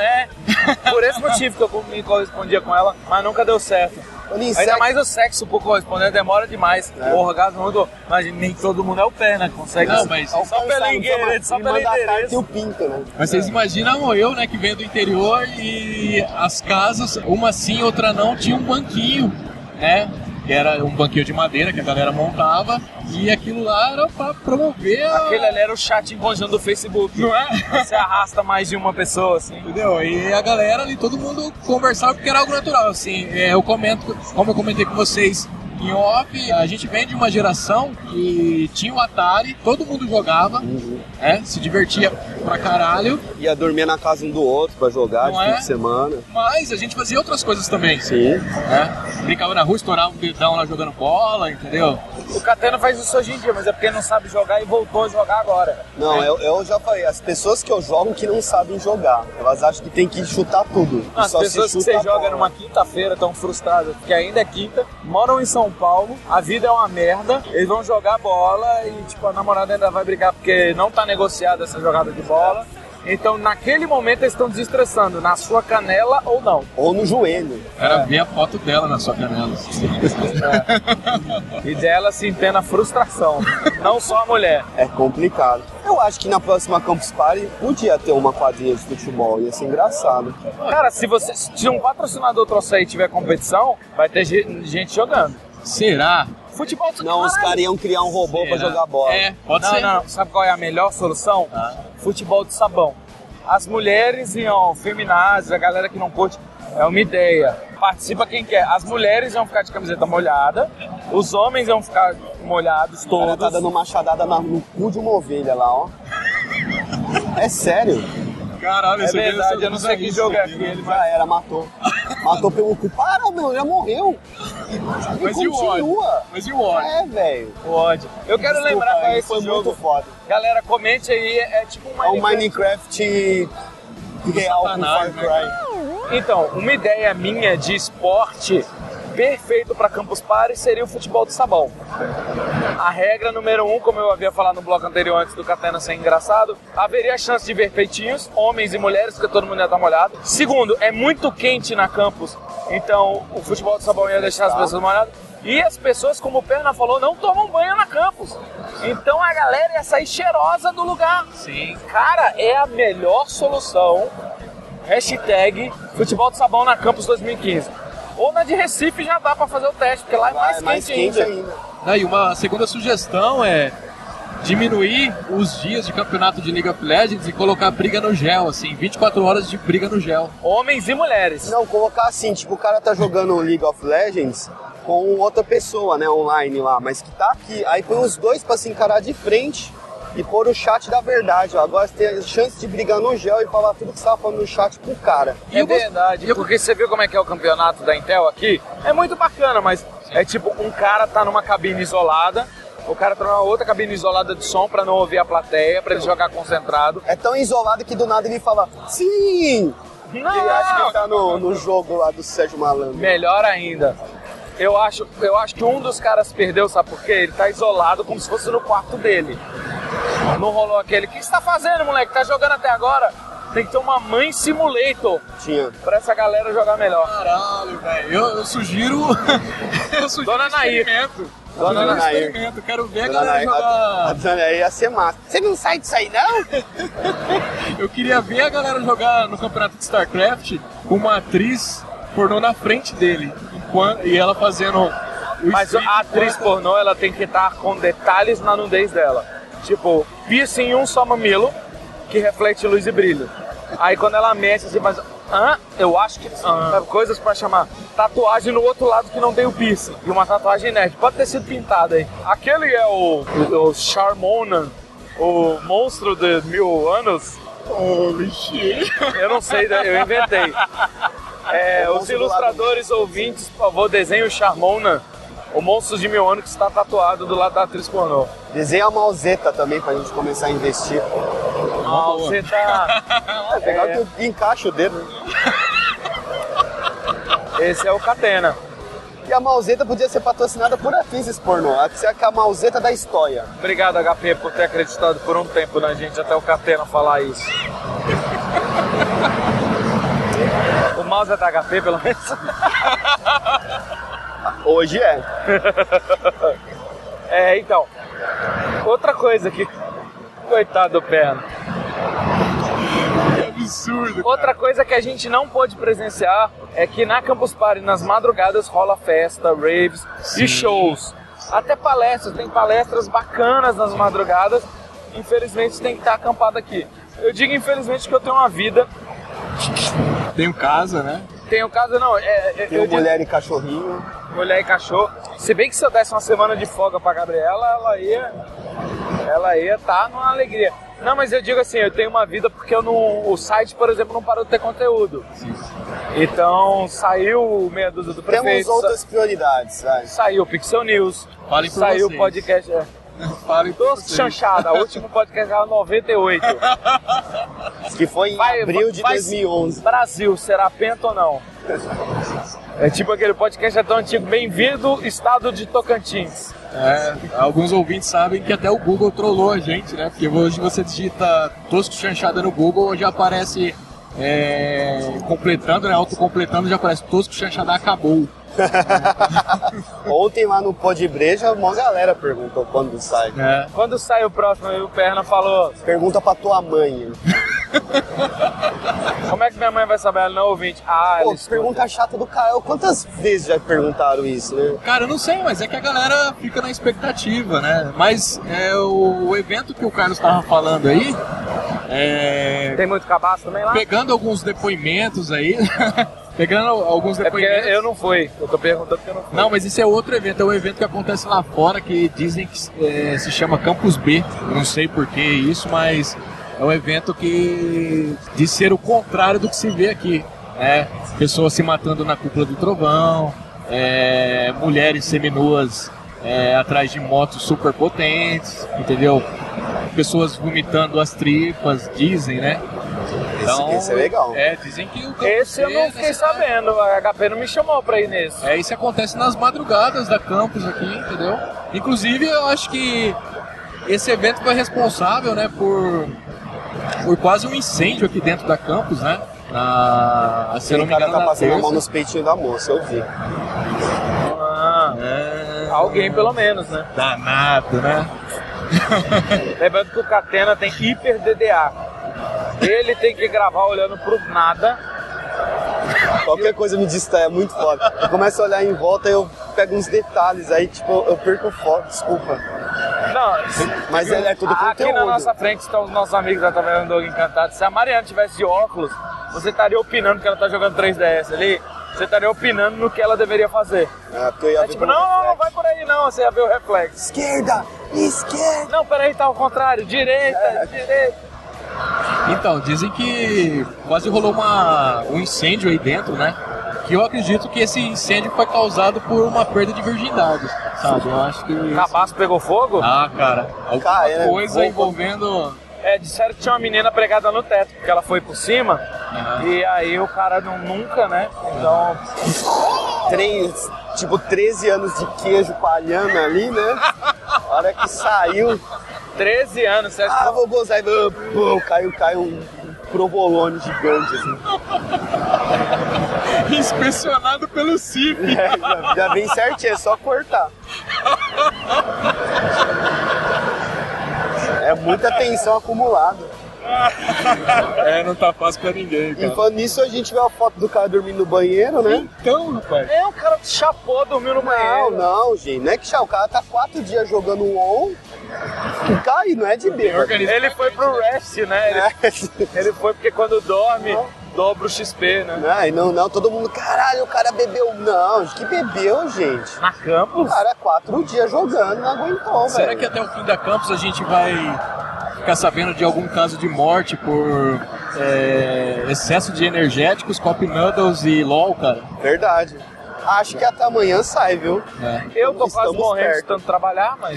por esse motivo que eu me correspondia com ela, mas nunca deu certo. Ainda mais o sexo por corresponder demora demais. O orgasmo muito. Mas nem todo mundo é o pé, né? Consegue. Não, mas só pelo endereço. E o pinto, né? Mas vocês imaginam eu, né, que venho do interior e as casas, uma sim, outra não, tinha um banquinho, né? Que era um banquinho de madeira que a galera montava e aquilo lá era pra promover Aquele ali era o chat em conjunto do Facebook. Não é? Você arrasta mais de uma pessoa, assim. Entendeu? E a galera ali, todo mundo conversava porque era algo natural, assim. Eu comento, como eu comentei com vocês em off, a gente vem de uma geração que tinha o Atari, todo mundo jogava, se divertia pra caralho. Ia dormir na casa um do outro pra jogar de fim de semana. Mas a gente fazia outras coisas também. Sim. Brincava na rua, estourava um dedão lá jogando bola, entendeu? O Catena faz isso hoje em dia, mas é porque não sabe jogar e voltou a jogar agora. Não, eu já falei, as pessoas que eu jogo que não sabem jogar, elas acham que tem que chutar tudo. Não, as pessoas que você joga numa quinta-feira estão frustradas, porque ainda é quinta, moram em São Paulo, a vida é uma merda, eles vão jogar bola e tipo, a namorada ainda vai brigar porque não tá negociada essa jogada de bola. Então, naquele momento, eles estão desestressando, na sua canela ou não. Ou no joelho. Era ver a foto dela na sua canela. E dela sentindo a frustração, não só a mulher. É complicado. Eu acho que na próxima Campus Party podia ter uma quadrinha de futebol, ia ser engraçado. Cara, se um patrocinador trouxer e tiver competição, vai ter gente jogando. Será? Futebol não, os caras iam criar um robô pra jogar bola. Pode ser. Não. Sabe qual é a melhor solução? Futebol de sabão. As mulheres iam, feminazes, a galera que não curte, É uma ideia. Participa quem quer. As mulheres vão ficar de camiseta molhada, os homens vão ficar molhados todos. O cara tá dando machadada no cu de uma ovelha lá, ó. É sério? Caralho, É verdade, eu não sei que jogo é aquele, Já era, matou. Matou pelo cu. Para, meu, já morreu. Mas e o ódio? Mas e o ódio? É, velho. O ódio. Eu quero lembrar qual é esse foi jogo. muito foda. Galera, comente aí, é tipo um É um Minecraft real com Far Cry. Então, uma ideia minha de esporte perfeito para Campus Party seria o futebol de sabão. A regra número 1, como eu havia falado no bloco anterior antes do Catena ser engraçado, haveria chance de ver peitinhos, homens e mulheres, porque todo mundo ia estar molhado. Segundo, é muito quente na campus, então o futebol de sabão ia deixar as pessoas molhadas. E as pessoas, como o Perna falou, não tomam banho na campus. Então a galera ia sair cheirosa do lugar. Sim. Cara, é a melhor solução. Hashtag futebol de sabão na campus 2015. Ou na de Recife já dá pra fazer o teste, porque lá é mais quente ainda. E uma segunda sugestão é diminuir os dias de campeonato de League of Legends e colocar briga no gel, assim, 24 horas de briga no gel. Homens e mulheres. Não, colocar assim, tipo, o cara tá jogando League of Legends com outra pessoa, né, online lá, mas que tá aqui. Aí põe os dois pra se encarar de frente e pôr o chat da verdade, ó. Agora você tem a chance de brigar no gel e falar tudo que você tava falando no chat pro cara. É verdade, porque você viu como é que é o campeonato da Intel aqui? É muito bacana, mas é tipo, um cara tá numa cabine isolada, o cara tá numa outra cabine isolada de som pra não ouvir a plateia, pra ele jogar concentrado. É tão isolado que do nada ele fala, sim! Não! Ele acha que ele tá no jogo lá do Sérgio Malandro. Melhor ainda. Eu acho que um dos caras perdeu, sabe por quê? Ele tá isolado como se fosse no quarto dele. Não rolou aquele, o que você tá fazendo, moleque? Tá jogando até agora? Tem que ter uma mãe simulator. Tinha. Pra essa galera jogar melhor. Caralho, velho. Eu sugiro... Dona Nair. Dona Nair. Quero ver a galera jogar... A Dona Nair ia ser massa. Você não sai disso aí, não? Eu queria ver a galera jogar no campeonato de StarCraft com uma atriz pornô na frente dele. E ela fazendo... Mas a atriz pornô, ela tem que estar com detalhes na nudez dela. Tipo, piercing em um só mamilo, que reflete luz e brilho. Aí quando ela mexe assim, faz... eu acho que... coisas pra chamar. Tatuagem no outro lado que não tem o piercing. E uma tatuagem nerd. Pode ter sido pintada aí. Aquele é o Charmona, o monstro de 1000 anos. Holy shit. Eu não sei, eu inventei. Os ilustradores ouvintes, por favor, desenhem o Charmona, o monstro de 1000 anos que está tatuado do lado da atriz pornô. Desenha a Malzeta também pra gente começar a investir. Malzeta. Legal que encaixa o dedo. Esse é o Catena. E a Malzeta podia ser patrocinada por atrizes pornô. Essa é a Malzeta da história. Obrigado, HP, por ter acreditado por um tempo na gente até o Catena falar isso. O mouse é da HP, pelo menos? Hoje é. Então. Outra coisa que... Coitado do Perna. Que absurdo, cara. Outra coisa que a gente não pôde presenciar é que na Campus Party, nas madrugadas, rola festa, raves e shows. Até palestras, tem palestras bacanas nas madrugadas. Infelizmente tem que estar acampado aqui. Eu digo infelizmente que eu tenho uma vida. Tenho casa, né? Tenho casa, não. Tenho mulher e cachorrinho. Mulher e cachorro. Se bem que se eu desse uma semana de folga pra Gabriela, ela ia estar numa alegria. Não, mas eu digo assim, eu tenho uma vida porque o site, por exemplo, não parou de ter conteúdo. Sim. Então saiu o meia dúzia do prefeito. Temos outras prioridades, vai. Saiu o Pixel News. Falem por saiu vocês. o podcast. Falem por vocês. Chanchada, o último podcast era 98. Que foi em abril de 2011. Brasil, será penta ou não? É tipo aquele podcast tão antigo. Bem-vindo, estado de Tocantins. Alguns ouvintes sabem que até o Google trollou a gente, né? Porque hoje você digita Tosco Chanchada no Google, já aparece completando, né? Autocompletando, já aparece Tosco Chanchada acabou. Ontem lá no Podbreja, uma galera perguntou quando sai. Quando sai o próximo, aí o Perna falou... Pergunta pra tua mãe. Como é que minha mãe vai saber? Ela não é ouvinte. Pô, pergunta chata do Caio. Quantas vezes já perguntaram isso, né? Cara, eu não sei, mas é que a galera fica na expectativa, né? Mas o evento que o Carlos tava falando aí... Tem muito cabaço também lá? Pegando alguns depoimentos aí... Pegando alguns depoimentos. É porque eu não fui, eu tô perguntando porque eu não fui. Não, mas isso é outro evento, é um evento que acontece lá fora que dizem que se chama Campus B. Eu não sei por que isso, mas é um evento que diz ser o contrário do que se vê aqui. Pessoas se matando na cúpula do trovão, mulheres seminuas atrás de motos super potentes, entendeu? Pessoas vomitando as tripas, dizem, né? Então, esse é legal. Dizem que o Esse eu não fiquei sabendo, a HP não me chamou pra ir nesse. Isso acontece nas madrugadas da campus aqui, entendeu? Inclusive, eu acho que esse evento foi responsável, né, por quase um incêndio aqui dentro da campus, né? Se não me engano, tá passando a mão nos peitinhos da moça, eu vi. Alguém pelo menos, né? Danado, né? Lembrando que o Catena tem hiper DDA. Ele tem que gravar olhando pro nada. Qualquer coisa me distrai, é muito foda. Eu começo a olhar em volta e eu pego uns detalhes, aí tipo, eu perco o foco, desculpa. Não, mas é tudo conteúdo. Aqui na nossa frente estão os nossos amigos da Taverna do Doug Encantado. Se a Mariana tivesse de óculos, você estaria opinando que ela tá jogando 3DS ali. Você estaria opinando no que ela deveria fazer. Porque eu ia ver tipo, não vai por aí não, você ia ver o reflexo. Esquerda! Não, peraí, tá ao contrário, direita. Então, dizem que quase rolou um incêndio aí dentro, né? Que eu acredito que esse incêndio foi causado por uma perda de virgindade, sabe? Eu acho que... O cabaço pegou fogo? Cara, alguma coisa envolvendo... Disseram que tinha uma menina pregada no teto, porque ela foi por cima, e aí o cara nunca, né? Então... 13 anos de queijo palhando ali, né? A hora que saiu... 13 anos, você acha que... vou gozar e... Caiu um provolone gigante, assim. Inspecionado pelo CIF. Já vem certinho, é só cortar. É muita tensão acumulada. Não tá fácil pra ninguém, cara. E falando nisso, a gente vê a foto do cara dormindo no banheiro, né? Então, rapaz. O cara chapou, dormiu no banheiro. Não, gente. Não é que o cara tá 4 dias jogando um WoW. O cara não é de bêbado. Ele foi pro rest, né? Ele foi porque quando dorme, dobra o XP, né? Não, todo mundo, caralho, o cara bebeu. Não, que bebeu, gente? Na campus? O cara 4 dias jogando, não aguentou, velho. Será que até o fim da campus a gente vai ficar sabendo de algum caso de morte por excesso de energéticos, Cup Noodles e LOL, cara? Verdade. Acho que até amanhã sai, viu? Eu tô quase morrendo de tanto trabalhar, mas...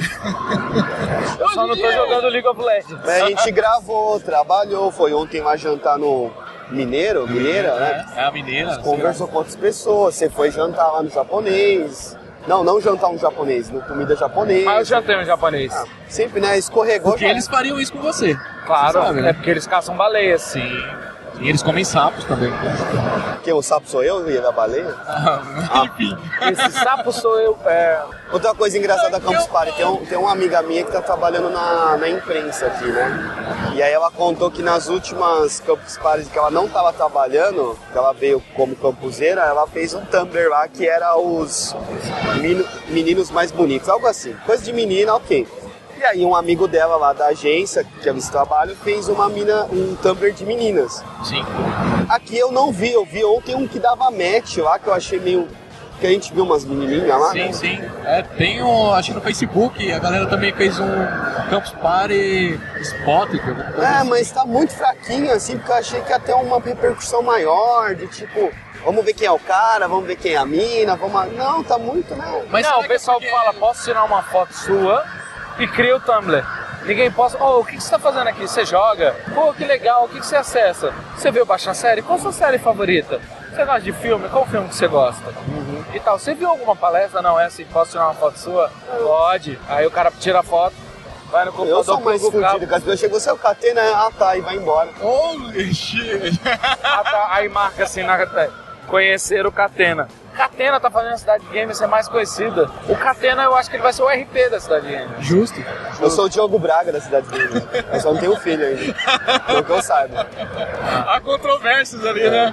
eu só não tô jogando League of Legends. A gente gravou, trabalhou, foi ontem lá jantar no Mineira, né? A Mineira. Conversou com outras pessoas, você foi jantar lá no japonês. Não jantar um japonês, no comida japonesa. Mas eu jantei um japonês. Sempre, né? Escorregou. Porque eles fariam isso com você. Claro, sabe, né? Porque eles caçam baleias. Sim. E eles comem sapos também. Quem? O sapo sou eu e a baleia? Enfim. Esse sapo sou eu. Outra coisa engraçada da Campus Party, tem uma amiga minha que tá trabalhando na imprensa aqui, né? E aí ela contou que nas últimas Campus Parties que ela não tava trabalhando, que ela veio como campuseira, ela fez um Tumblr lá que era os meninos mais bonitos, algo assim. Coisa de menina, ok. E aí um amigo dela lá da agência, que é esse trabalho, fez um Tumblr de meninas. Sim. Aqui eu não vi, eu vi ontem um que dava match lá, que eu achei meio... Que a gente viu umas menininhas lá. Sim. Tem acho que no Facebook, a galera também fez um Campus Party Spotted. Mas tá muito fraquinho, assim, porque eu achei que ia ter uma repercussão maior, de tipo... Vamos ver quem é o cara, vamos ver quem é a mina, Não, tá muito, né? Mas não, o pessoal fala, posso tirar uma foto sua e cria o Tumblr. Ninguém posta, o que você tá fazendo aqui? Você joga? Que legal, o que você acessa? Você veio baixar série? Qual a sua série favorita? Você gosta de filme? Qual filme que você gosta? E tal, você viu alguma palestra? Não, é assim, posso tirar uma foto sua? Pode. Aí o cara tira a foto, vai no computador. Eu sou mais fudido, cara. Eu chego, você é o Catena, e vai embora. Holy shit! Aí marca assim, conhecer o Catena. Catena tá fazendo a Cidade Gamer ser mais conhecida. O Catena, eu acho que ele vai ser o RP da Cidade Gamer. Justo. Eu sou o Diogo Braga da Cidade Gamer. Eu só não tenho filho ainda. Pelo que eu saiba. Há controvérsias ali, né?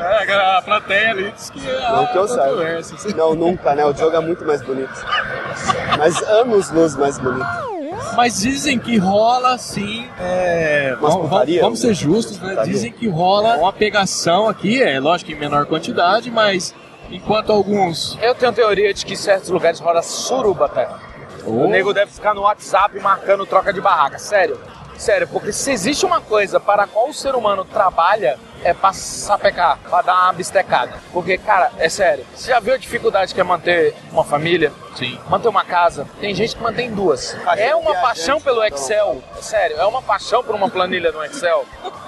A plateia ali diz que não que eu saiba. Não, nunca, né? O Diogo é muito mais bonito. Mas anos-luz mais bonito. Mas dizem que rola, sim, vamos ser justos, né? Dizem que rola uma pegação aqui, lógico, em menor quantidade, mas enquanto alguns... Eu tenho teoria de que em certos lugares rola suruba até. O nego deve ficar no WhatsApp marcando troca de barraca, sério. Sério, porque se existe uma coisa para a qual o ser humano trabalha, é pra sapecar, pra dar uma bistecada. Porque, cara, é sério, você já viu a dificuldade que é manter uma família? Sim. Manter uma casa? Tem gente que mantém duas. É uma paixão pelo Excel, sério, é uma paixão por uma planilha no Excel.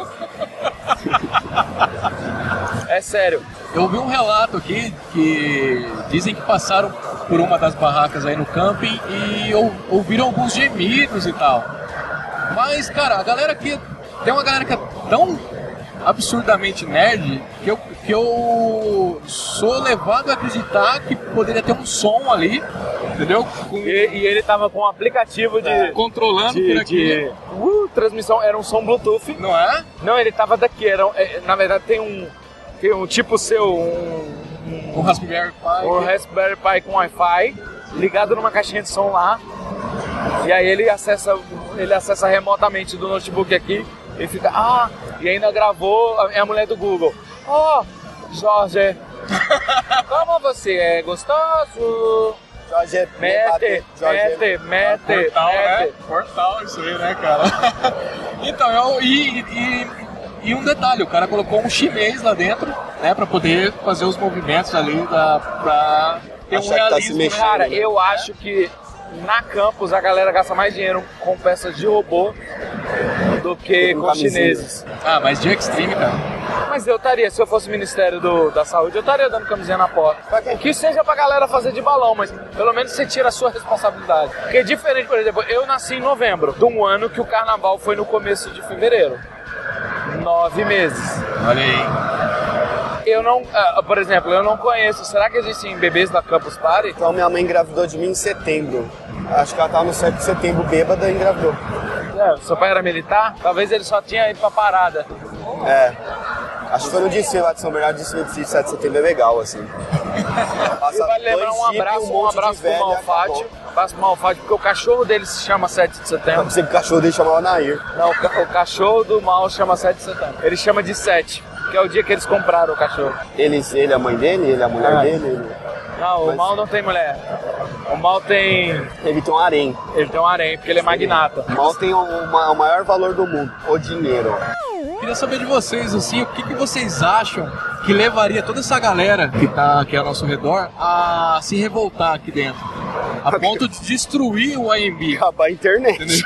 É sério. Eu ouvi um relato aqui que dizem que passaram por uma das barracas aí no camping e ouviram alguns gemidos e tal. Mas, cara, a galera aqui... Tem uma galera que é tão absurdamente nerd que eu sou levado a acreditar que poderia ter um som ali, entendeu? E ele tava com um aplicativo de... controlando por aqui. Transmissão, era um som Bluetooth. Não é? Não, ele tava daqui. Na verdade, tem um tipo seu... Um Raspberry Pi. Um Raspberry Pi com Wi-Fi, ligado numa caixinha de som lá. E aí ele acessa remotamente do notebook aqui e fica, e ainda gravou a mulher do Google. Jorge, como você é gostoso? Jorge, mete. Portal isso aí, né, cara? Então, e um detalhe, o cara colocou um chinês lá dentro, né, pra poder fazer os movimentos ali, pra ter um realismo. Cara, eu acho que na campus a galera gasta mais dinheiro com peças de robô do que com chineses. Mas de Extreme, cara. Mas eu estaria, se eu fosse o Ministério da Saúde, eu estaria dando camisinha na porta. Que seja pra galera fazer de balão, mas pelo menos você tira a sua responsabilidade. Porque é diferente, por exemplo, eu nasci em novembro de um ano que o carnaval foi no começo de fevereiro. 9 meses. Olha aí. Eu não, por exemplo, eu não conheço. Será que existem bebês da Campus Party? Então minha mãe engravidou de mim em setembro. Acho que ela tava no 7 de setembro bêbada e engravidou. Seu pai era militar? Talvez ele só tinha ido pra parada. Acho que foi no desfile lá de São Bernardo, desfile de 7 de setembro é legal, assim. Vale lembrar um abraço pro Malfatti. Abraço pro Malfatti, porque o cachorro dele se chama 7 de setembro. Eu pensei que o cachorro dele chamava Nair. Não, o cachorro do Mal chama 7 de setembro. Ele chama de 7, que é o dia que eles compraram o cachorro. Ele a mãe dele, ele a mulher dele? Não, o Mal não tem mulher. O Mal tem... Ele tem um harém. Ele tem um harém, porque ele é magnata. O Mal tem o maior valor do mundo, o dinheiro. Queria saber de vocês, assim, o que vocês acham que levaria toda essa galera que tá aqui ao nosso redor a se revoltar aqui dentro? A ponto de destruir o AMB. Acabar a internet.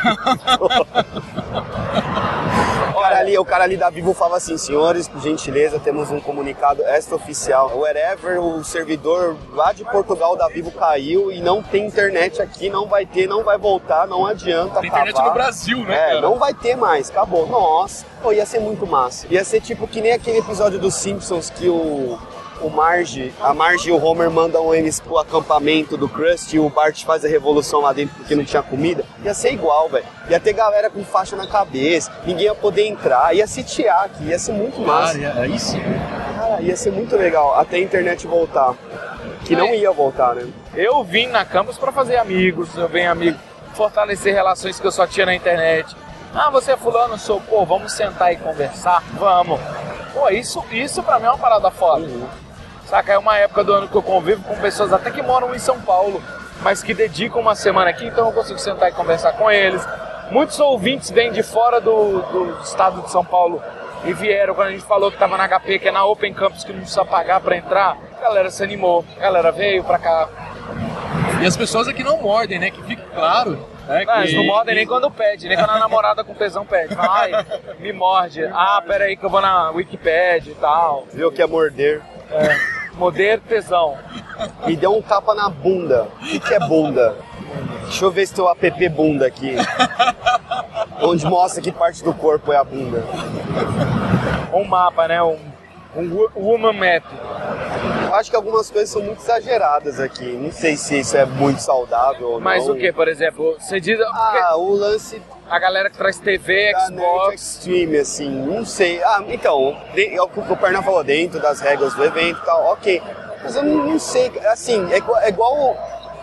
O cara ali da Vivo falava assim: senhores, por gentileza, temos um comunicado extraoficial. Wherever, o servidor lá de Portugal da Vivo caiu e não tem internet aqui, não vai ter, não vai voltar, não adianta. Tem internet no Brasil, né, cara? Não vai ter mais, acabou. Nossa, ia ser muito massa. Ia ser tipo que nem aquele episódio dos Simpsons que a Marge e o Homer mandam eles pro acampamento do Krusty e o Bart faz a revolução lá dentro porque não tinha comida. Ia ser igual, velho. Ia ter galera com faixa na cabeça, ninguém ia poder entrar, ia sitiar aqui, ia ser muito massa. Aí sim. Cara, ia ser muito legal, até a internet voltar. Que não ia voltar, né? Eu vim na Campus pra fazer amigos, fortalecer relações que eu só tinha na internet. Você é fulano, sou, vamos sentar e conversar? Vamos. Isso pra mim é uma parada foda. Saca, é uma época do ano que eu convivo com pessoas até que moram em São Paulo, mas que dedicam uma semana aqui, então eu consigo sentar e conversar com eles. Muitos ouvintes vêm de fora do estado de São Paulo e vieram quando a gente falou que tava na HP, que é na Open Campus, que não precisa pagar pra entrar. A galera se animou, a galera veio pra cá. E as pessoas aqui não mordem, né? Que fica claro. Eles não mordem nem quando pede, nem quando a namorada com tesão pede. Me morde. Pera aí que eu vou na Wikipedia e tal. Viu o que é morder? Morder tesão. Me deu um tapa na bunda. O que é bunda? Deixa eu ver se tem o app bunda aqui. Onde mostra que parte do corpo é a bunda. Um mapa, né? Um woman map. Eu acho que algumas coisas são muito exageradas aqui. Não sei se isso é muito saudável ou não. Mas o que, por exemplo? Você diz... o lance... A galera que traz TV, Xbox... Extreme, assim, não sei. Então, é o que o Pernão falou, dentro das regras do evento e tal, ok. Mas eu não sei, assim, é igual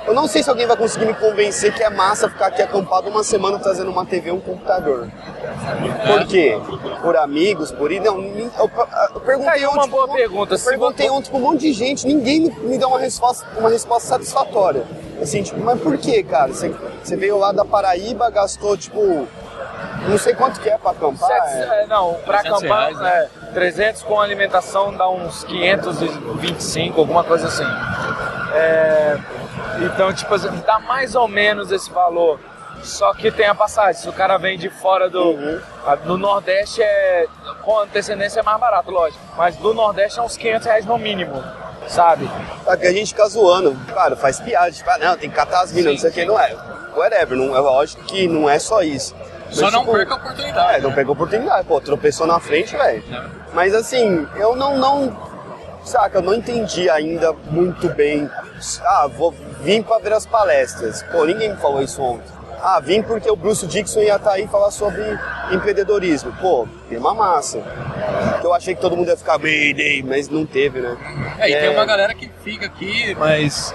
Eu não sei se alguém vai conseguir me convencer que é massa ficar aqui acampado uma semana trazendo uma TV e um computador. Por quê? Por amigos, por ir? Não, eu perguntei uma boa pergunta. Eu perguntei ontem pra um monte de gente, ninguém me deu uma resposta satisfatória. Assim, tipo, mas por quê, cara? Você veio lá da Paraíba, gastou, tipo, não sei quanto que é pra acampar. Não, pra acampar, reais, né? 300 com alimentação dá uns 525, alguma coisa assim. Então, tipo assim, dá mais ou menos esse valor. Só que tem a passagem. Se o cara vem de fora do Nordeste, com antecedência é mais barato, lógico. Mas do Nordeste é uns R$500 no mínimo, sabe? Aqui a gente fica zoando. Cara, faz piada. Tipo, não, tem que catar as minas, não sei o que. Não é. Whatever. Não, é lógico que não é só isso. Só não perca a oportunidade. Não perca a oportunidade. Pô, tropeçou na frente, velho. Mas assim, eu não... Saca, eu não entendi ainda muito bem. Vim pra ver as palestras. Pô, ninguém me falou isso ontem. Vim porque o Bruce Dixon ia estar aí falar sobre empreendedorismo. Pô, tema massa. Eu achei que todo mundo ia ficar bem, mas não teve, né? E tem uma galera que fica aqui, mas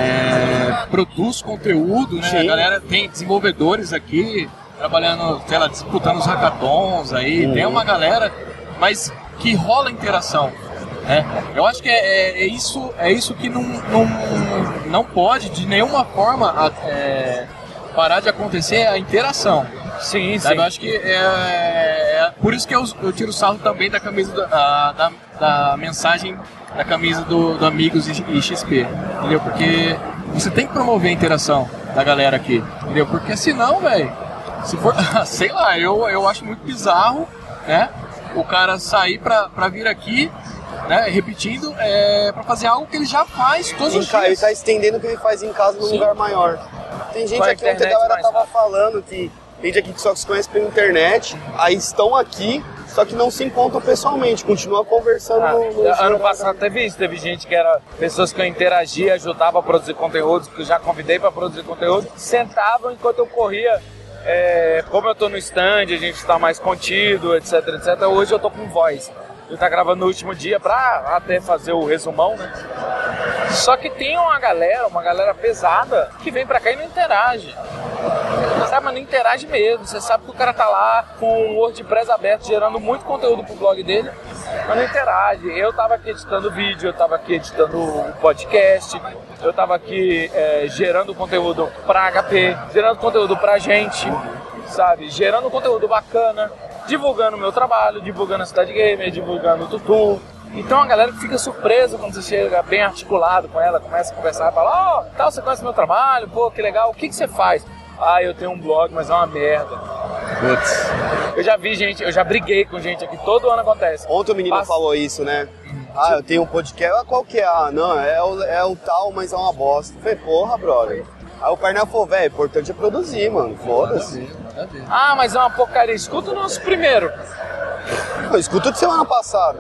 produz conteúdo, né? A galera tem desenvolvedores aqui, trabalhando, sei lá, disputando os hackathons aí. Tem uma galera, mas que rola interação. Eu acho que é isso que não pode de nenhuma forma parar de acontecer, a interação. Sim. Eu acho que por isso que eu tiro sarro também da camisa da mensagem da camisa do Amigos e XP, entendeu? Porque você tem que promover a interação da galera aqui, entendeu? Porque senão, velho, se for, sei lá, eu acho muito bizarro, né? O cara sair pra vir aqui, né, repetindo, pra fazer algo que ele já faz todos os dias. Ele tá estendendo o que ele faz em casa num lugar maior. Tem gente aqui, ontem a galera tava falando que tem gente aqui que só se conhece pela internet, aí estão aqui, só que não se encontram pessoalmente, continua conversando ano passado teve gente que era pessoas que eu interagia, ajudava a produzir conteúdos, que eu já convidei para produzir conteúdo, sentavam enquanto eu corria. Como eu tô no stand, a gente tá mais contido, etc. Hoje eu tô com voz. Ele tá gravando no último dia pra até fazer o resumão, né? Só que tem uma galera pesada que vem pra cá e não interage. Sabe, mas não interage mesmo. Você sabe que o cara tá lá com o WordPress aberto, gerando muito conteúdo pro blog dele, mas não interage. Eu tava aqui editando vídeo, eu tava aqui editando o podcast, eu tava aqui gerando conteúdo pra HP, gerando conteúdo pra gente, sabe? Gerando conteúdo bacana, divulgando o meu trabalho, divulgando a Cidade Gamer, divulgando o Tutu. Então a galera fica surpresa quando você chega bem articulado com ela, começa a conversar, fala, tal, você conhece meu trabalho, pô, que legal, o que você faz? Eu tenho um blog, mas é uma merda. Putz. Eu já vi gente, eu já briguei com gente aqui, todo ano acontece. Ontem o menino falou isso, né? Eu tenho um podcast, qual que é? Não, é o tal, mas é uma bosta. Eu falei, porra, brother. Aí o Parnell falou, velho, o importante é produzir, mano, foda-se. Mas é uma porcaria, escuta o nosso primeiro. Eu escuto de semana passada.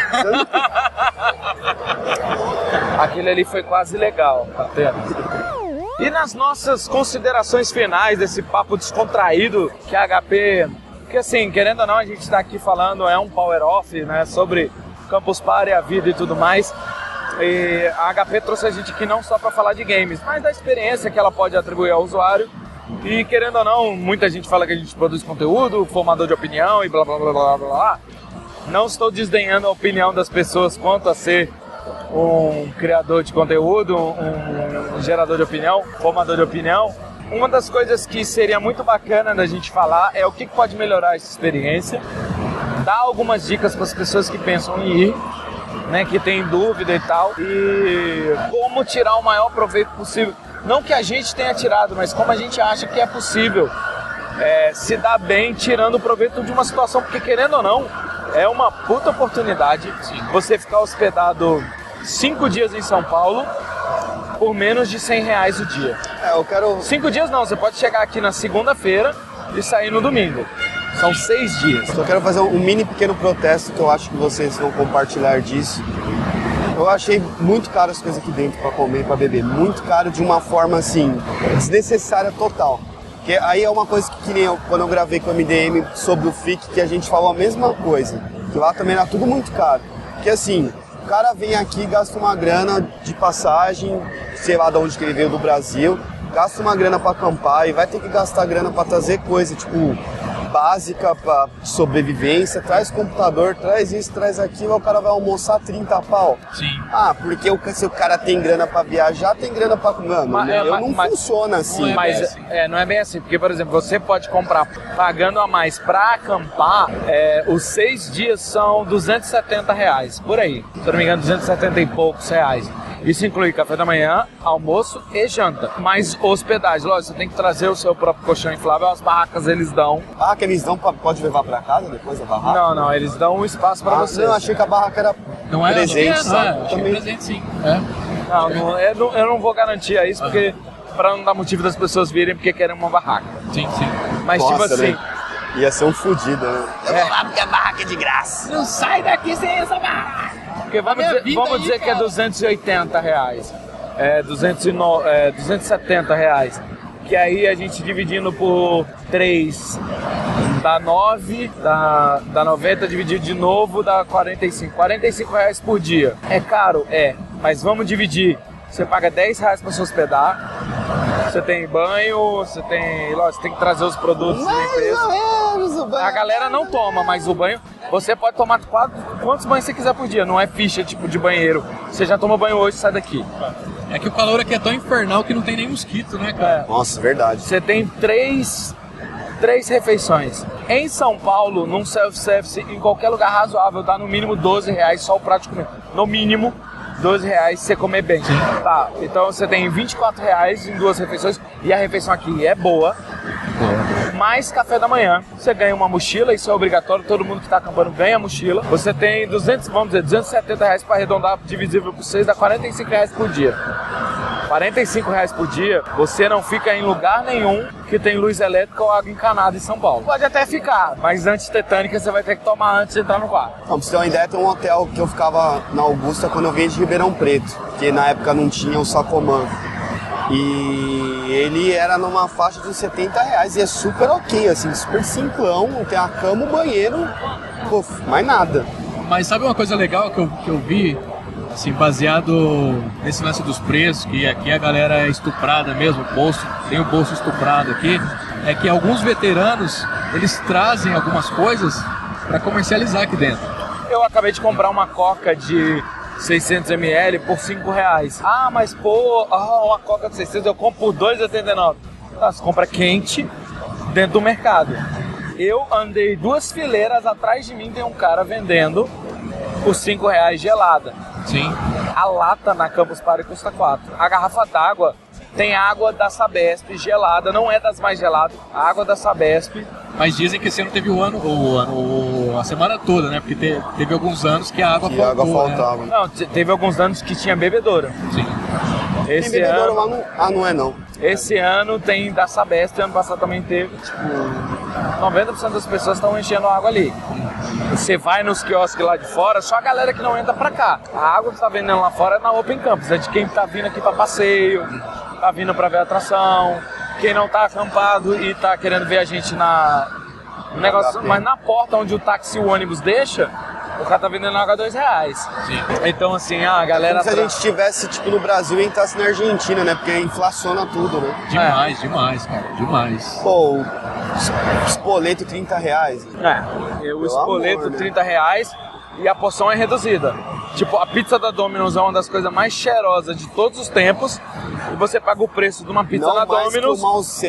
Aquele ali foi quase legal, até. E nas nossas considerações finais desse papo descontraído que a HP... Porque assim, querendo ou não, a gente está aqui falando, é um power off, né, sobre Campus Party, a vida e tudo mais. E a HP trouxe a gente aqui não só para falar de games, mas da experiência que ela pode atribuir ao usuário. E querendo ou não, muita gente fala que a gente produz conteúdo, formador de opinião e blá blá blá blá blá. Não estou desdenhando a opinião das pessoas quanto a ser um criador de conteúdo, um gerador de opinião, formador de opinião. Uma das coisas que seria muito bacana da gente falar é o que pode melhorar essa experiência, dar algumas dicas para as pessoas que pensam em ir, né, que tem dúvida e tal, e como tirar o maior proveito possível. Não que a gente tenha tirado, mas como a gente acha que é possível se dar bem tirando o proveito de uma situação, porque querendo ou não, é uma puta oportunidade você ficar hospedado 5 dias em São Paulo por menos de R$100 o dia. 5 dias não, você pode chegar aqui na segunda-feira e sair no domingo. São 6 dias. Só quero fazer um mini pequeno protesto que eu acho que vocês vão compartilhar disso. Eu achei muito caro as coisas aqui dentro pra comer, pra beber. Muito caro de uma forma, assim, desnecessária total. Que aí é uma coisa que nem quando eu gravei com o MDM sobre o FIC, que a gente falou a mesma coisa. Que lá também era tudo muito caro. Porque assim, o cara vem aqui, gasta uma grana de passagem, sei lá de onde que ele veio do Brasil, gasta uma grana pra acampar e vai ter que gastar grana pra trazer coisa, tipo, básica pra sobrevivência, traz computador, traz isso, traz aquilo, o cara vai almoçar 30 pau. Sim. Ah, porque se o cara tem grana pra viajar, tem grana pra... Mano, não funciona assim. Mas não é bem assim, porque, por exemplo, você pode comprar pagando a mais pra acampar, os 6 dias são R$270, por aí. Se eu não me engano, 270 e poucos reais. Isso inclui café da manhã, almoço e janta. Mas hospedagem, lógico, você tem que trazer o seu próprio colchão inflável, as barracas eles dão. Barraca eles dão, pode levar pra casa depois a barraca? Não, eles dão um espaço pra você. Não, achei que a barraca era presente. Também presente sim. Eu não vou garantir isso, porque pra não dar motivo das pessoas virem porque querem uma barraca. Sim. Mas nossa, tipo assim... Né? Ia ser um fudido, né? Eu vou lá porque a barraca é de graça. Não sai daqui sem essa barraca. Porque vamos dizer que é R$280. 270 reais. Que aí a gente dividindo por 3 dá 9, dá 90, dividido de novo dá 45. 45 reais por dia. É caro? É. Mas vamos dividir. Você paga 10 reais pra se hospedar. Você tem banho, você tem que trazer os produtos de limpeza. A galera não toma, mas o banho, você pode tomar quantos banhos você quiser por dia. Não é ficha tipo de banheiro. Você já toma banho hoje, sai daqui. É que o calor aqui é tão infernal que não tem nem mosquito, né, cara? Nossa, verdade. Você tem três refeições. Em São Paulo, num self-service, em qualquer lugar razoável, dá no mínimo 12 reais só o prato de comer. No mínimo 12 reais se você comer bem. Sim. Tá, então você tem 24 reais em 2 refeições e a refeição aqui é boa. Mais café da manhã, você ganha uma mochila, isso é obrigatório, todo mundo que está acampando ganha mochila. Você tem 270 reais para arredondar, divisível por 6, dá 45 reais por dia. 45 reais por dia, você não fica em lugar nenhum que tem luz elétrica ou água encanada em São Paulo. Pode até ficar, mas antitetânica você vai ter que tomar antes de entrar no quarto. Não, pra você ter uma ideia, tem um hotel que eu ficava na Augusta quando eu vim de Ribeirão Preto, que na época não tinha o Sacomã. E ele era numa faixa de 70 reais e é super ok, assim, super simplão, tem a cama, o banheiro, mais nada. Mas sabe uma coisa legal que eu vi, assim, baseado nesse lance dos preços, que aqui a galera é estuprada mesmo, tem o bolso estuprado aqui, é que alguns veteranos, eles trazem algumas coisas para comercializar aqui dentro. Eu acabei de comprar uma coca de 600 ml por 5 reais. Ah, mas uma coca de 600 eu compro por 2,89. Você compra quente dentro do mercado. Eu andei 2 fileiras, atrás de mim tem um cara vendendo por 5 reais gelada. Sim. A lata na Campus Party custa 4. A garrafa d'água tem água da Sabesp gelada, não é das mais geladas, a água da Sabesp. Mas dizem que esse ano teve a semana toda, né? Porque teve alguns anos que a água faltava. Né? Não, teve alguns anos que tinha bebedoura. Sim. Esse tem bebedoura ano... lá não é não. Esse ano tem da Sabesp, ano passado também teve, tipo, 90% das pessoas estão enchendo água ali. Você vai nos quiosques lá de fora, só a galera que não entra pra cá. A água que você tá vendendo lá fora é na Open Campus, é de quem tá vindo aqui pra passeio, tá vindo pra ver a atração, quem não tá acampado e tá querendo ver a gente no negócio, mas na porta onde o táxi e o ônibus deixa, o cara tá vendendo água a 2 reais. Sim. Então assim, a galera... Como se a gente estivesse tipo no Brasil e entrasse na Argentina, né? Porque inflaciona tudo, né? Demais, cara, demais. Pô, o espoleto 30 reais. O espoleto amor, 30 reais e a porção é reduzida. Tipo, a pizza da Domino's é uma das coisas mais cheirosas de todos os tempos e você paga o preço de uma pizza não na mais Domino's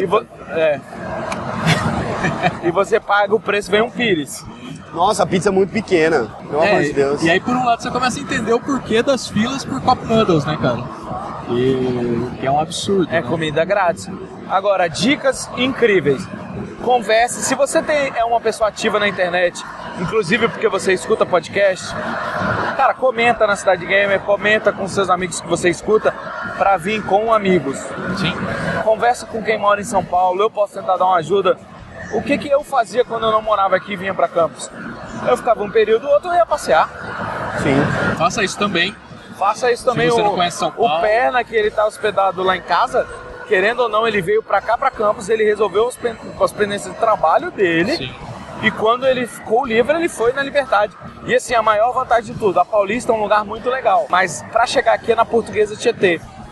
e você paga o preço, vem um pires. Nossa, a pizza é muito pequena, pelo amor de Deus. E aí, por um lado, você começa a entender o porquê das filas por Cup Noodles, né, cara? Que é um absurdo. É, né? Comida grátis. Agora, dicas incríveis. Converse. Se você é uma pessoa ativa na internet, inclusive porque você escuta podcast, cara, comenta na Cidade Gamer, comenta com seus amigos que você escuta pra vir com amigos. Sim. Conversa com quem mora em São Paulo, eu posso tentar dar uma ajuda. O que eu fazia quando eu não morava aqui e vinha pra Campos? Eu ficava um período, o outro eu ia passear. Sim. Faça isso também. Faça isso também. Se você não conhece São Paulo. O Perna, que ele tá hospedado lá em casa, querendo ou não, ele veio pra cá, pra Campos, ele resolveu as pendências de trabalho dele. Sim. E quando ele ficou livre, ele foi na Liberdade. E assim, a maior vantagem de tudo, a Paulista é um lugar muito legal. Mas pra chegar aqui é na Portuguesa Tietê.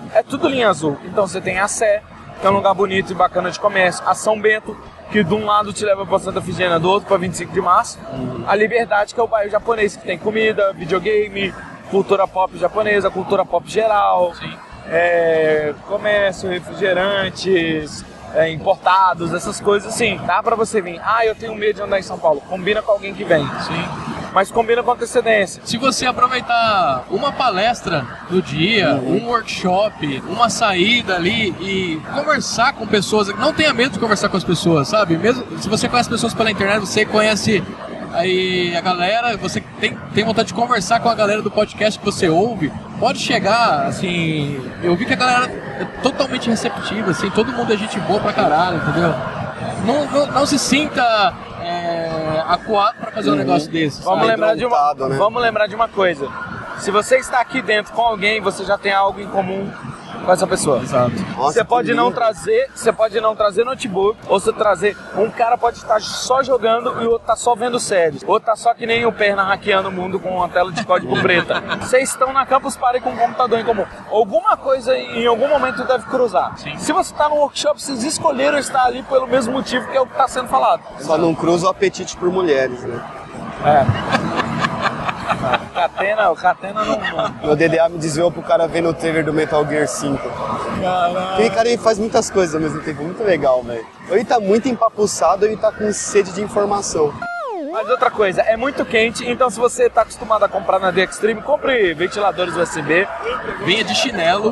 é tudo linha azul. Então você tem a Sé, que é um lugar bonito e bacana de comércio, a São Bento, que de um lado te leva para Santa Efigênia, do outro para 25 de março, a Liberdade, que é o bairro japonês, que tem comida, videogame, cultura pop japonesa, cultura pop geral, comércio, refrigerantes, importados, essas coisas assim. Dá pra você vir, eu tenho medo de andar em São Paulo, combina com alguém que vem. Sim. Mas combina com antecedência. Se você aproveitar uma palestra do dia, um workshop, uma saída ali e conversar com pessoas, não tenha medo de conversar com as pessoas, sabe? Mesmo se você conhece pessoas pela internet, você conhece aí a galera, você tem vontade de conversar com a galera do podcast que você ouve, pode chegar, assim, eu vi que a galera é totalmente receptiva, assim, todo mundo é gente boa pra caralho, entendeu? Não se sinta acuado pra fazer um negócio desse. Vamos lembrar de uma coisa. Se você está aqui dentro com alguém, você já tem algo em comum com essa pessoa. Exato. Nossa, você pode não trazer notebook, ou você trazer, um cara pode estar só jogando e o outro tá só vendo séries. O outro tá só que nem o Perna hackeando o mundo com uma tela de código preta. Vocês estão na Campus Party com um computador em comum. Alguma coisa em algum momento deve cruzar. Sim. Se você tá no workshop, vocês escolheram estar ali pelo mesmo motivo que é o que tá sendo falado. Só não cruza o apetite por mulheres, né? O Catena não. Meu DDA me desviou pro cara ver no trailer do Metal Gear 5. Caralho. Aquele cara ele faz muitas coisas ao mesmo tempo, muito legal, velho. Ou ele tá muito empapuçado, ou ele tá com sede de informação. Mas outra coisa, é muito quente, então se você está acostumado a comprar na The Extreme, compre ventiladores USB. Venha de chinelo,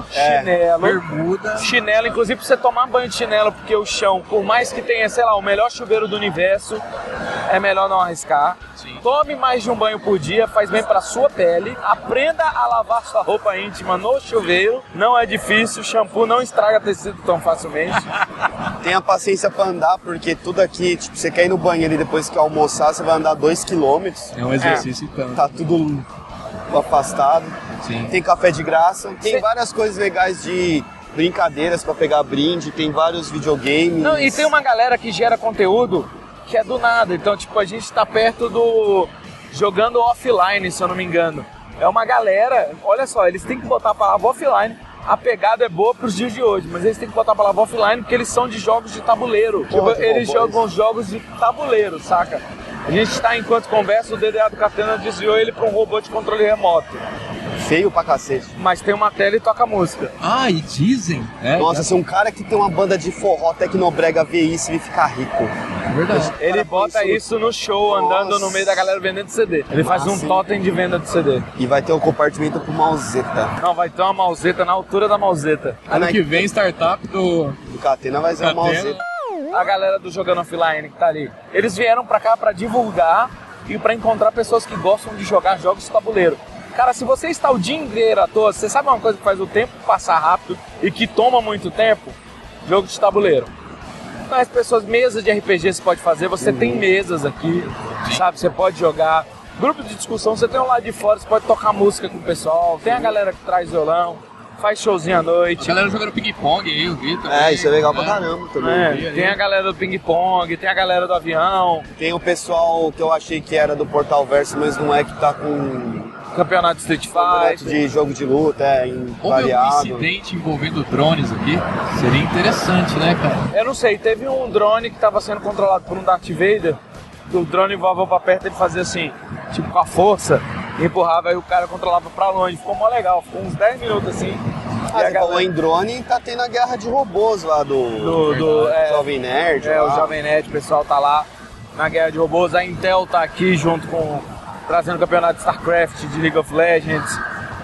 bermuda. Chinelo, inclusive pra você tomar banho de chinelo, porque o chão, por mais que tenha, sei lá, o melhor chuveiro do universo, é melhor não arriscar. Sim. Tome mais de um banho por dia, faz bem pra sua pele. Aprenda a lavar sua roupa íntima no chuveiro, não é difícil, o shampoo não estraga tecido tão facilmente. Tenha paciência pra andar, porque tudo aqui, tipo, você quer ir no banheiro e depois que almoçar, você vai andar 2 km. É um exercício então. Tá tudo afastado. Sim. Tem café de graça. Tem várias coisas legais de brincadeiras pra pegar brinde. Tem vários videogames. Não, e tem uma galera que gera conteúdo que é do nada. Então, tipo, a gente tá perto do jogando offline, se eu não me engano. É uma galera, olha só, eles têm que botar a palavra offline. A pegada é boa pros dias de hoje, mas eles têm que botar a palavra offline porque eles são de jogos de tabuleiro. Tipo, eles jogam jogos de tabuleiro, saca? A gente tá, enquanto conversa, o DDA do Catena desviou ele pra um robô de controle remoto. Feio pra cacete. Mas tem uma tela e toca música. Ah, e dizem? Nossa, se um cara que tem uma banda de forró tecnobrega ver isso, ele fica rico. É verdade. Ele bota isso no show, andando no meio da galera vendendo CD. Ele faz um totem de venda de CD. E vai ter um compartimento pro Mauzeta. Não, vai ter uma Mauzeta na altura da Mauzeta. Ano que vem, startup do Catena vai ser uma Mauzeta. A galera do Jogando Offline que tá ali, eles vieram pra cá pra divulgar e pra encontrar pessoas que gostam de jogar jogos de tabuleiro. Cara, se você está o dia inteiro à toa, você sabe uma coisa que faz o tempo passar rápido e que toma muito tempo? Jogo de tabuleiro. Então, as pessoas, mesas de RPG você pode fazer, você tem mesas aqui, sabe? Você pode jogar. Grupo de discussão, você tem um lado de fora, você pode tocar música com o pessoal, tem a galera que traz violão, faz showzinho à noite. A galera jogando ping-pong aí, eu vi também. Isso é legal pra caramba também. Tem a galera do ping-pong, tem a galera do avião. Tem o pessoal que eu achei que era do Portal Verso, mas não é, que tá com campeonato de Street Fighter, de jogo de luta, variado. Houve um incidente envolvendo drones aqui? Seria interessante, né, cara? Eu não sei, teve um drone que estava sendo controlado por um Darth Vader, o drone voava pra perto e ele fazia assim, tipo com a força, empurrava, aí o cara controlava pra longe, ficou mó legal, ficou uns 10 minutos assim. Você falou em drone, tá tendo a guerra de robôs lá do Jovem Nerd. O Jovem Nerd, o pessoal tá lá na guerra de robôs, a Intel tá aqui junto com trazendo o campeonato de StarCraft, de League of Legends,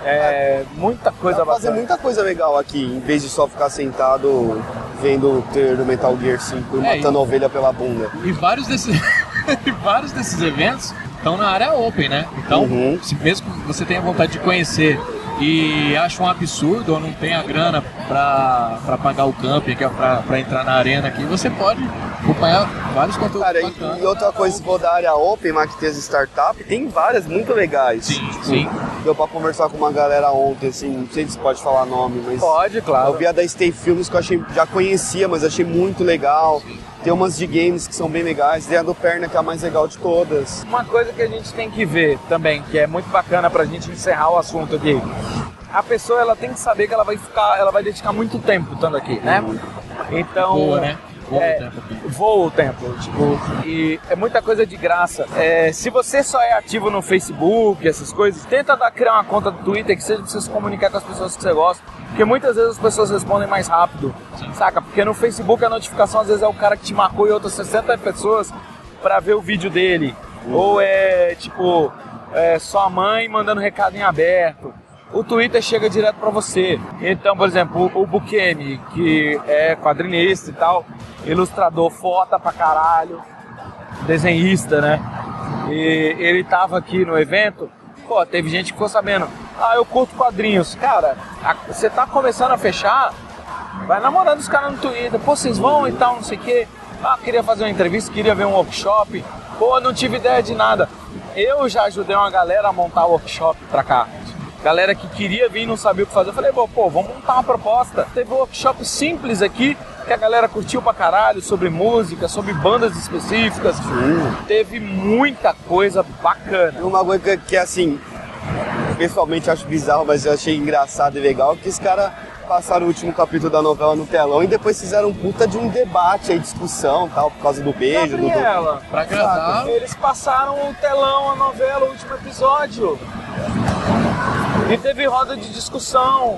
muita coisa bacana. Fazer muita coisa legal aqui, em vez de só ficar sentado vendo o trailer do Metal Gear 5 e matando a ovelha pela bunda. E vários desses eventos estão na área open, né? Então, se mesmo que você tenha vontade de conhecer e acha um absurdo ou não tem a grana pra pagar o camping, que é pra entrar na arena aqui, você pode acompanhar vários conteúdos bacanas. E outra coisa, se for da área open, Marqueteiros Startup, tem várias muito legais. Sim. Deu pra conversar com uma galera ontem, assim, não sei se pode falar nome, mas... Pode, claro. Eu vi a da Stay Films, que eu já conhecia, mas achei muito legal. Sim. Tem umas de games que são bem legais, tem a do Perna, que é a mais legal de todas. Uma coisa que a gente tem que ver também, que é muito bacana pra gente encerrar o assunto aqui. a pessoa ela tem que saber que ela vai dedicar muito tempo estando aqui, né? Então, boa, né? Voa o tempo, tipo, e é muita coisa de graça. Se você só é ativo no Facebook, essas coisas, tenta criar uma conta do Twitter que seja pra você se comunicar com as pessoas que você gosta, porque muitas vezes as pessoas respondem mais rápido, saca? Porque no Facebook a notificação às vezes é o cara que te marcou e outras 60 pessoas pra ver o vídeo dele, ou sua mãe mandando recado em aberto. O Twitter chega direto pra você. Então, por exemplo, o Bukemi, que é quadrinista e tal, ilustrador, foda pra caralho, desenhista, né? E ele tava aqui no evento, pô, teve gente que ficou sabendo, eu curto quadrinhos. Cara, você tá começando a fechar, vai namorando os caras no Twitter, pô, vocês vão e tal, não sei o quê. Queria fazer uma entrevista, queria ver um workshop, pô, não tive ideia de nada. Eu já ajudei uma galera a montar o workshop pra cá. Galera que queria vir e não sabia o que fazer. Eu falei, pô, vamos montar uma proposta. Teve um workshop simples aqui, que a galera curtiu pra caralho, sobre música, sobre bandas específicas. Teve muita coisa bacana. Uma coisa que assim, pessoalmente acho bizarro, mas eu achei engraçado e legal, que os caras passaram o último capítulo da novela no telão e depois fizeram um puta de um debate aí, discussão tal, por causa do beijo. Pra agradar. Eles passaram o telão, a novela, o último episódio. E teve roda de discussão.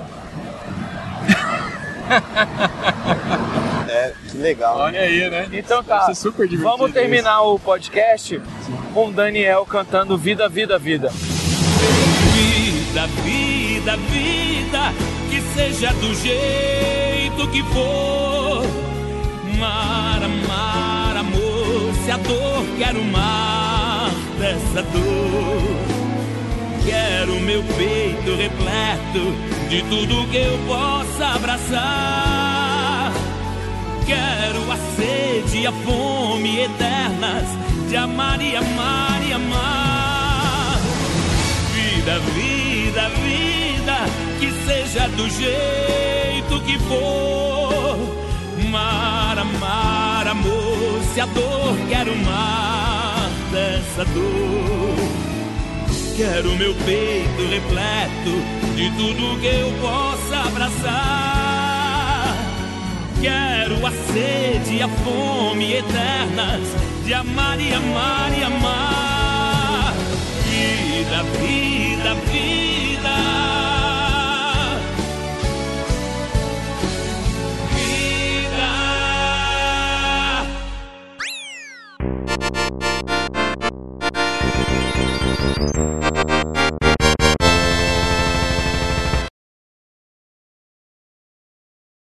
Que legal. Olha aí, né? Então tá, vamos terminar o podcast com o Daniel cantando Vida, Vida, Vida. Vida, vida, vida, que seja do jeito que for. Mar, mar, amor, se a dor quer o mar dessa dor. Quero meu peito repleto de tudo que eu possa abraçar. Quero a sede e a fome eternas de amar e amar e amar. Vida, vida, vida, que seja do jeito que for. Mar, amar, amor, se a dor quer o mar dessa dor. Quero meu peito repleto de tudo que eu possa abraçar. Quero a sede e a fome eternas de amar e amar e amar. Vida, vida, vida.